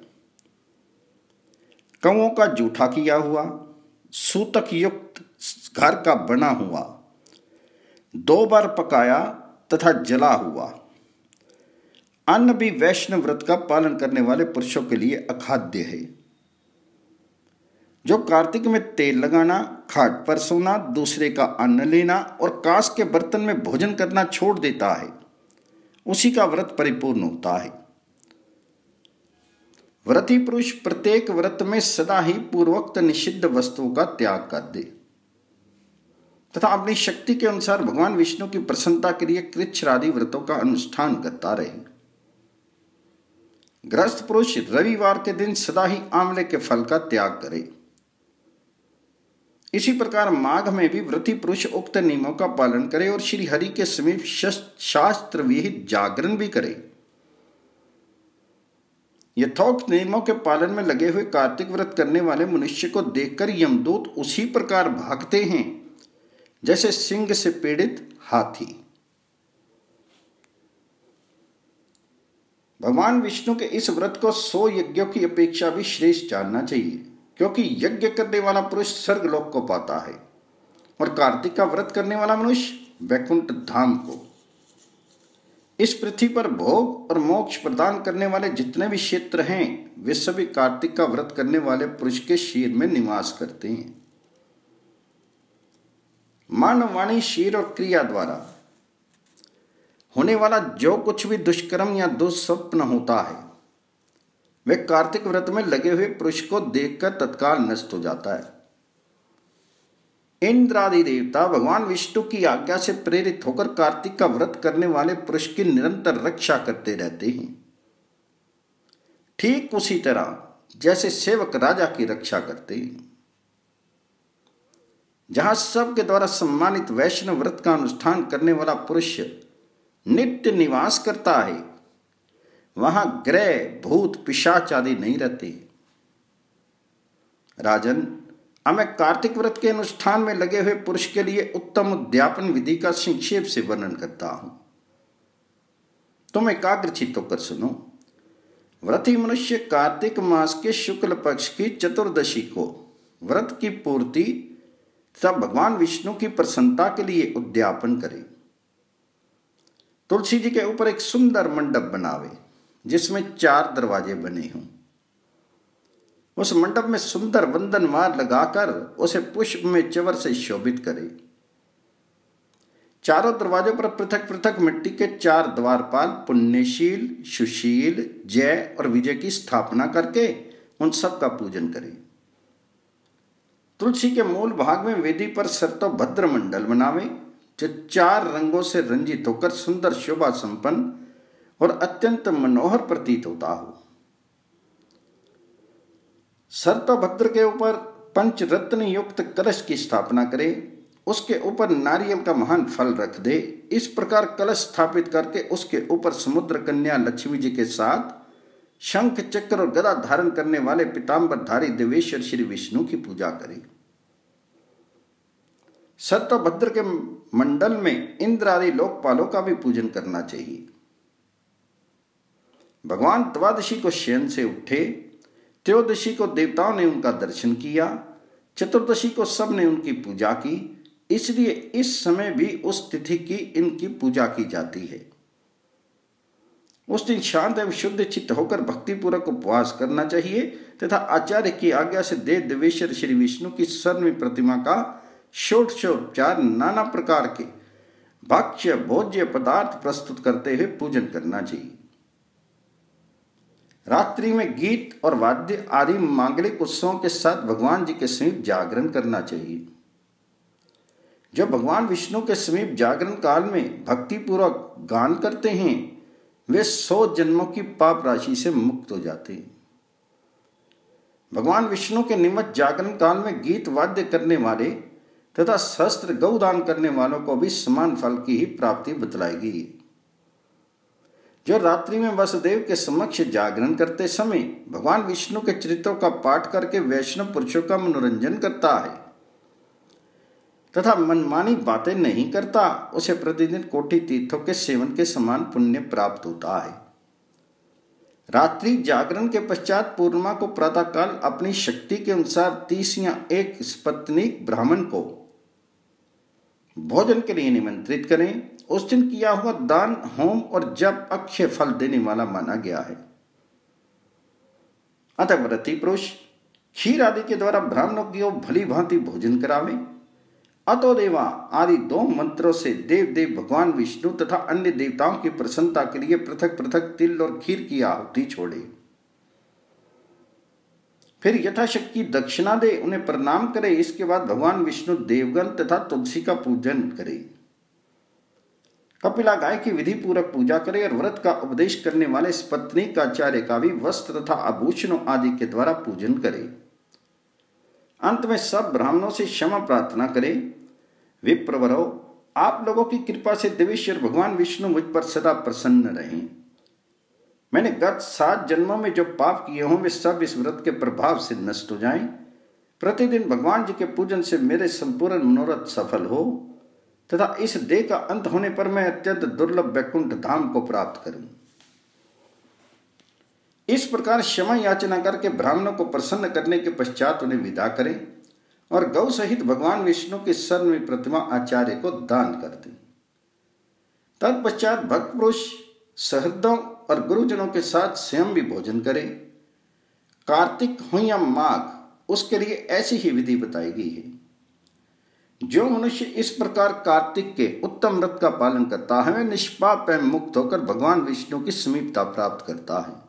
कौओं का जूठा किया हुआ, सूतक युक्त घर का बना हुआ, दो बार पकाया तथा जला हुआ अन्न भी वैष्णव व्रत का पालन करने वाले पुरुषों के लिए अखाद्य है। जो कार्तिक में तेल लगाना, खाट पर सोना, दूसरे का अन्न लेना और कांस के बर्तन में भोजन करना छोड़ देता है, उसी का व्रत परिपूर्ण होता है। व्रती पुरुष प्रत्येक व्रत में सदा ही पूर्वोक्त निषिद्ध वस्तुओं का त्याग कर दे तथा अपनी शक्ति के अनुसार भगवान विष्णु की प्रसन्नता के लिए कृच्छ्रादि व्रतों का अनुष्ठान करता रहे। गृहस्थ पुरुष रविवार के दिन सदा ही आंवले के फल का त्याग करे। इसी प्रकार माघ में भी व्रती पुरुष उक्त नियमों का पालन करे और श्री हरि के समीप शास्त्र विहित जागरण भी करे। यथोक्त नियमों के पालन में लगे हुए कार्तिक व्रत करने वाले मनुष्य को देखकर यमदूत उसी प्रकार भागते हैं जैसे सिंह से पीड़ित हाथी। भगवान विष्णु के इस व्रत को सौ यज्ञों की अपेक्षा भी श्रेष्ठ जानना चाहिए, क्योंकि यज्ञ करने वाला पुरुष स्वर्गलोक को पाता है और कार्तिक का व्रत करने वाला मनुष्य वैकुंठ धाम को। इस पृथ्वी पर भोग और मोक्ष प्रदान करने वाले जितने भी क्षेत्र हैं वे सभी कार्तिक का व्रत करने वाले पुरुष के शीर में निवास करते हैं। मन, वाणी, शीर और क्रिया द्वारा होने वाला जो कुछ भी दुष्कर्म या दुस्वप्न होता है वे कार्तिक व्रत में लगे हुए पुरुष को देखकर तत्काल नष्ट हो जाता है। इंद्रादि देवता भगवान विष्णु की आज्ञा से प्रेरित होकर कार्तिक का व्रत करने वाले पुरुष की निरंतर रक्षा करते रहते हैं, ठीक उसी तरह जैसे सेवक राजा की रक्षा करते हैं। जहां सबके द्वारा सम्मानित वैष्णव व्रत का अनुष्ठान करने वाला पुरुष नित्य निवास करता है, वहां ग्रह, भूत, पिशाच आदि नहीं रहते। राजन, अब मैं कार्तिक व्रत के अनुष्ठान में लगे हुए पुरुष के लिए उत्तम उद्यापन विधि का संक्षेप से वर्णन करता हूं। तुम एकाग्रचित्त होकर सुनो। व्रती मनुष्य कार्तिक मास के शुक्ल पक्ष की चतुर्दशी को व्रत की पूर्ति तथा भगवान विष्णु की प्रसन्नता के लिए उद्यापन करे। तुलसी जी के ऊपर एक सुंदर मंडप बनावे जिसमें चार दरवाजे बने हों। उस मंडप में सुंदर वंदनवार लगाकर उसे पुष्प में चवर से शोभित करे। चारों दरवाजों पर पृथक पृथक मिट्टी के चार द्वारपाल पुण्यशील, सुशील, जय और विजय की स्थापना करके उन सब का पूजन करे। तुलसी के मूल भाग में वेदी पर सरतो भद्र मंडल बनावे जो चार रंगों से रंजित होकर सुंदर शोभा संपन्न और अत्यंत मनोहर प्रतीत होता हो। सरतोभद्र के ऊपर पंचरत्न युक्त कलश की स्थापना करे, उसके ऊपर नारियल का महान फल रख दे। इस प्रकार कलश स्थापित करके उसके ऊपर समुद्र कन्या लक्ष्मी जी के साथ शंख चक्र और गदा धारण करने वाले पीताम्बरधारी देवेश्वर श्री विष्णु की पूजा करें। सत्यभद्र के मंडल में इंद्र आदि लोकपालों का भी पूजन करना चाहिए। भगवान द्वादशी को शयन से उठे, त्रयोदशी को देवताओं ने उनका दर्शन किया, चतुर्दशी को सब ने उनकी पूजा की, इसलिए इस समय भी उस तिथि की इनकी पूजा की जाती है। उस दिन शांत एवं शुद्ध चित्त होकर भक्तिपूर्वक उपवास करना चाहिए तथा आचार्य की आज्ञा से देव देवेश्वर श्री विष्णु की स्वर्ण प्रतिमा का षोडशोपचार नाना प्रकार के भक्ष्य भोज्य पदार्थ प्रस्तुत करते हुए पूजन करना चाहिए। रात्रि में गीत और वाद्य आदि मांगलिक उत्सवों के साथ भगवान जी के समीप जागरण करना चाहिए। जो भगवान विष्णु के समीप जागरण काल में भक्तिपूर्वक गान करते हैं वे सौ जन्मों की पाप राशि से मुक्त हो जाते हैं। भगवान विष्णु के निमित्त जागरण काल में गीत वाद्य करने वाले तथा शस्त्र गौदान करने वालों को भी समान फल की ही प्राप्ति बतलाई गई। जो रात्रि में वसुदेव के समक्ष जागरण करते समय भगवान विष्णु के चरित्रों का पाठ करके वैष्णव पुरुषों का मनोरंजन करता है तथा मनमानी बातें नहीं करता, उसे प्रतिदिन कोटि तीर्थों के सेवन के समान पुण्य प्राप्त होता है। रात्रि जागरण के पश्चात पूर्णिमा को प्रातःकाल अपनी शक्ति के अनुसार तीस या एक स्पत्नीक ब्राह्मण को भोजन के लिए निमंत्रित करें। उस दिन किया हुआ दान, होम और जप अक्षय फल देने वाला माना गया है। अतः व्रती पुरुष खीर आदि के द्वारा ब्राह्मणों की भली भांति भोजन करावे। अतो देवा आदि दो मंत्रों से देव देव भगवान विष्णु तथा अन्य देवताओं की प्रसन्नता के लिए पृथक पृथक तिल और खीर की आहुति छोड़े। फिर यथाशक्ति दक्षिणा दे, उन्हें प्रणाम करे। इसके बाद भगवान विष्णु देवगण तथा तुलसी का पूजन करे। कपिला गाय की विधि पूर्वक पूजा करे और व्रत का उपदेश करने वाले पत्नी का आचार्य का भी वस्त्र तथा आभूषणों आदि के द्वारा पूजन करे। अंत में सब ब्राह्मणों से क्षमा प्रार्थना करे। विप्रवरो, आप लोगों की कृपा से देवेश्वर भगवान विष्णु मुझ पर सदा प्रसन्न रहें। मैंने गत सात जन्मों में जो पाप किए हों वे सब इस व्रत के प्रभाव से नष्ट हो जाएं। प्रतिदिन भगवान जी के पूजन से मेरे संपूर्ण मनोरथ सफल हो तथा इस देह का अंत होने पर मैं अत्यंत दुर्लभ वैकुंठ धाम को प्राप्त करूं। इस प्रकार क्षमा याचना करके ब्राह्मणों को प्रसन्न करने के पश्चात उन्हें विदा करें और गौ सहित भगवान विष्णु के स्वर्ण प्रतिमा आचार्य को दान कर दें। तत्पश्चात भक्त पुरुष सहृदयों और गुरुजनों के साथ स्वयं भी भोजन करें। कार्तिक हो या माघ, उसके लिए ऐसी ही विधि बताई गई है। जो मनुष्य इस प्रकार कार्तिक के उत्तम व्रत का पालन करता है वह निष्पाप एवं मुक्त होकर भगवान विष्णु की समीपता प्राप्त करता है।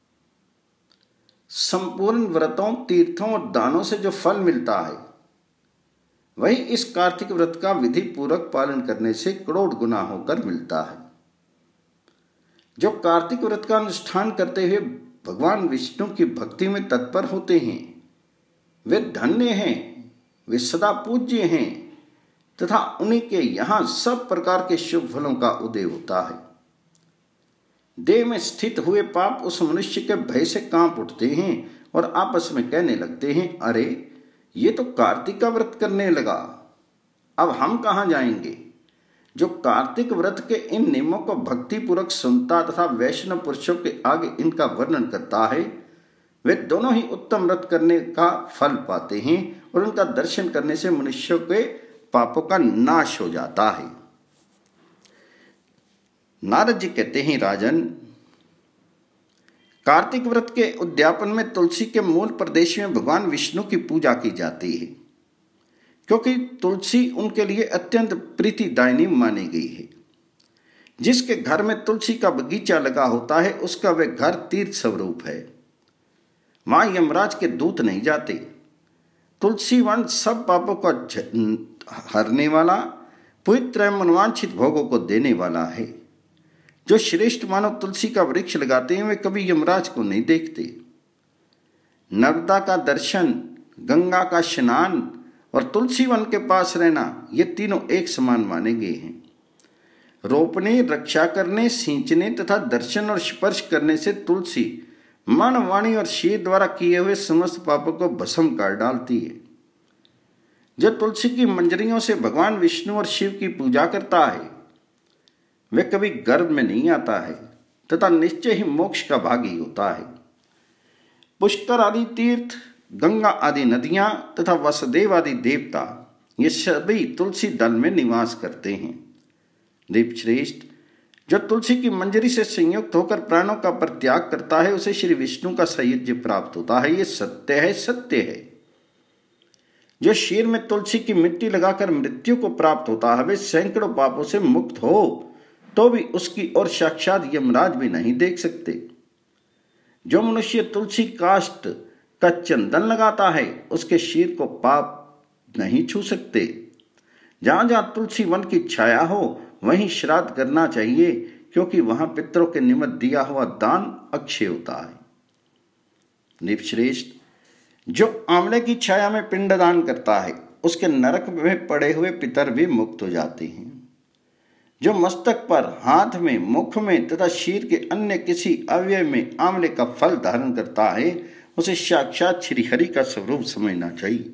संपूर्ण व्रतों, तीर्थों और दानों से जो फल मिलता है वही इस कार्तिक व्रत का विधि पूर्वक पालन करने से करोड़ गुना होकर मिलता है। जो कार्तिक व्रत का अनुष्ठान करते हुए भगवान विष्णु की भक्ति में तत्पर होते हैं वे धन्य हैं, वे सदा पूज्य हैं तथा उन्हीं के यहाँ सब प्रकार के शुभ फलों का उदय होता है। देह में स्थित हुए पाप उस मनुष्य के भय से कांप उठते हैं और आपस में कहने लगते हैं, अरे ये तो कार्तिक का व्रत करने लगा, अब हम कहाँ जाएंगे। जो कार्तिक व्रत के इन नियमों को भक्ति पूर्वक सुनता तथा वैष्णव पुरुषों के आगे इनका वर्णन करता है वे दोनों ही उत्तम व्रत करने का फल पाते हैं और उनका दर्शन करने से मनुष्यों के पापों का नाश हो जाता है। नारद जी कहते हैं, राजन, कार्तिक व्रत के उद्यापन में तुलसी के मूल प्रदेश में भगवान विष्णु की पूजा की जाती है क्योंकि तुलसी उनके लिए अत्यंत प्रीतिदायिनी मानी गई है। जिसके घर में तुलसी का बगीचा लगा होता है उसका वह घर तीर्थ स्वरूप है। मां यमराज के दूत नहीं जाते। तुलसी वन सब पापों को हरने वाला, पवित्र एवं मनवांछित भोगों को देने वाला है। जो श्रेष्ठ मानव तुलसी का वृक्ष लगाते हैं वे कभी यमराज को नहीं देखते। नर्मदा का दर्शन, गंगा का स्नान और तुलसी वन के पास रहना, ये तीनों एक समान माने गए हैं। रोपने, रक्षा करने, सींचने तथा दर्शन और स्पर्श करने से तुलसी मन, वाणी और शीर द्वारा किए हुए समस्त पापों को भस्म कर डालती है। जो तुलसी की मंजरियों से भगवान विष्णु और शिव की पूजा करता है वे कभी गर्भ में नहीं आता है तथा निश्चय ही मोक्ष का भागी होता है। पुष्कर आदि तीर्थ, गंगा आदि नदियां तथा वसुदेव आदि देवता ये सभी तुलसी दल में निवास करते हैं। देवश्रेष्ठ, जो तुलसी की मंजरी से संयुक्त होकर प्राणों का परित्याग करता है उसे श्री विष्णु का सायुज्य प्राप्त होता है। ये सत्य है, सत्य है। जो शीर में तुलसी की मिट्टी लगाकर मृत्यु को प्राप्त होता है वे सैकड़ों पापों से मुक्त हो तो भी उसकी ओर साक्षात यमराज भी नहीं देख सकते। जो मनुष्य तुलसी काष्ठ का चंदन लगाता है उसके शीर को पाप नहीं छू सकते। जहां जहां तुलसी वन की छाया हो वहीं श्राद्ध करना चाहिए, क्योंकि वहां पितरों के निमित्त दिया हुआ दान अक्षय होता है। निपश्रेष्ठ, जो आंवले की छाया में पिंडदान करता है उसके नरक में पड़े हुए पितर भी मुक्त हो जाते हैं। जो मस्तक पर, हाथ में, मुख में तथा शीर के अन्य किसी अवयव में आंवले का फल धारण करता है उसे साक्षात श्री हरि का स्वरूप समझना चाहिए।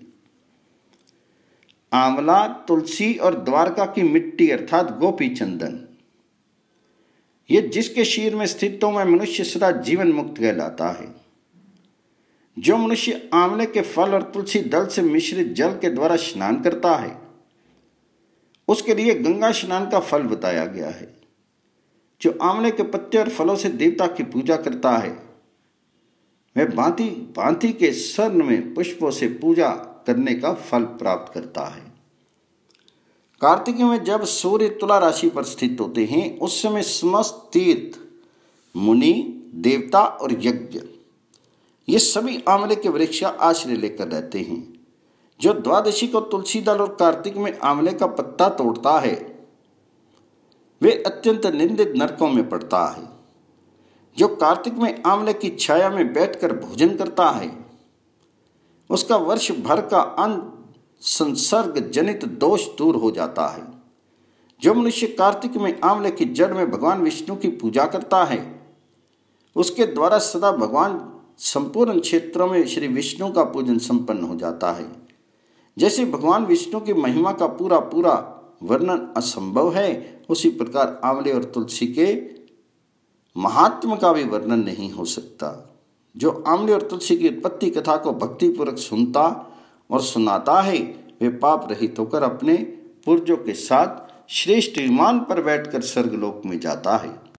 आंवला, तुलसी और द्वारका की मिट्टी अर्थात गोपी चंदन, ये जिसके शीर में स्थित हो में मनुष्य सदा जीवन मुक्त कहलाता है। जो मनुष्य आंवले के फल और तुलसी दल से मिश्रित जल के द्वारा स्नान करता है उसके लिए गंगा स्नान का फल बताया गया है। जो आंवले के पत्ते और फलों से देवता की पूजा करता है वह भांति भांति के स्वर्ण में पुष्पों से पूजा करने का फल प्राप्त करता है। कार्तिक में जब सूर्य तुला राशि पर स्थित होते हैं उस समय समस्त तीर्थ, मुनि, देवता और यज्ञ ये सभी आंवले के वृक्ष का आश्रय लेकर रहते हैं। जो द्वादशी को तुलसी दल और कार्तिक में आंवले का पत्ता तोड़ता है वे अत्यंत निंदित नरकों में पड़ता है। जो कार्तिक में आंवले की छाया में बैठकर भोजन करता है उसका वर्ष भर का अन्न संसर्ग जनित दोष दूर हो जाता है। जो मनुष्य कार्तिक में आंवले की जड़ में भगवान विष्णु की पूजा करता है उसके द्वारा सदा भगवान संपूर्ण क्षेत्रों में श्री विष्णु का पूजन संपन्न हो जाता है। जैसे भगवान विष्णु की महिमा का पूरा पूरा वर्णन असंभव है उसी प्रकार आंवले और तुलसी के महात्म का भी वर्णन नहीं हो सकता। जो आंवले और तुलसी की उत्पत्ति कथा को भक्तिपूर्वक सुनता और सुनाता है वे पाप रहित होकर अपने पूर्वजों के साथ श्रेष्ठ विमान पर बैठकर स्वर्गलोक में जाता है।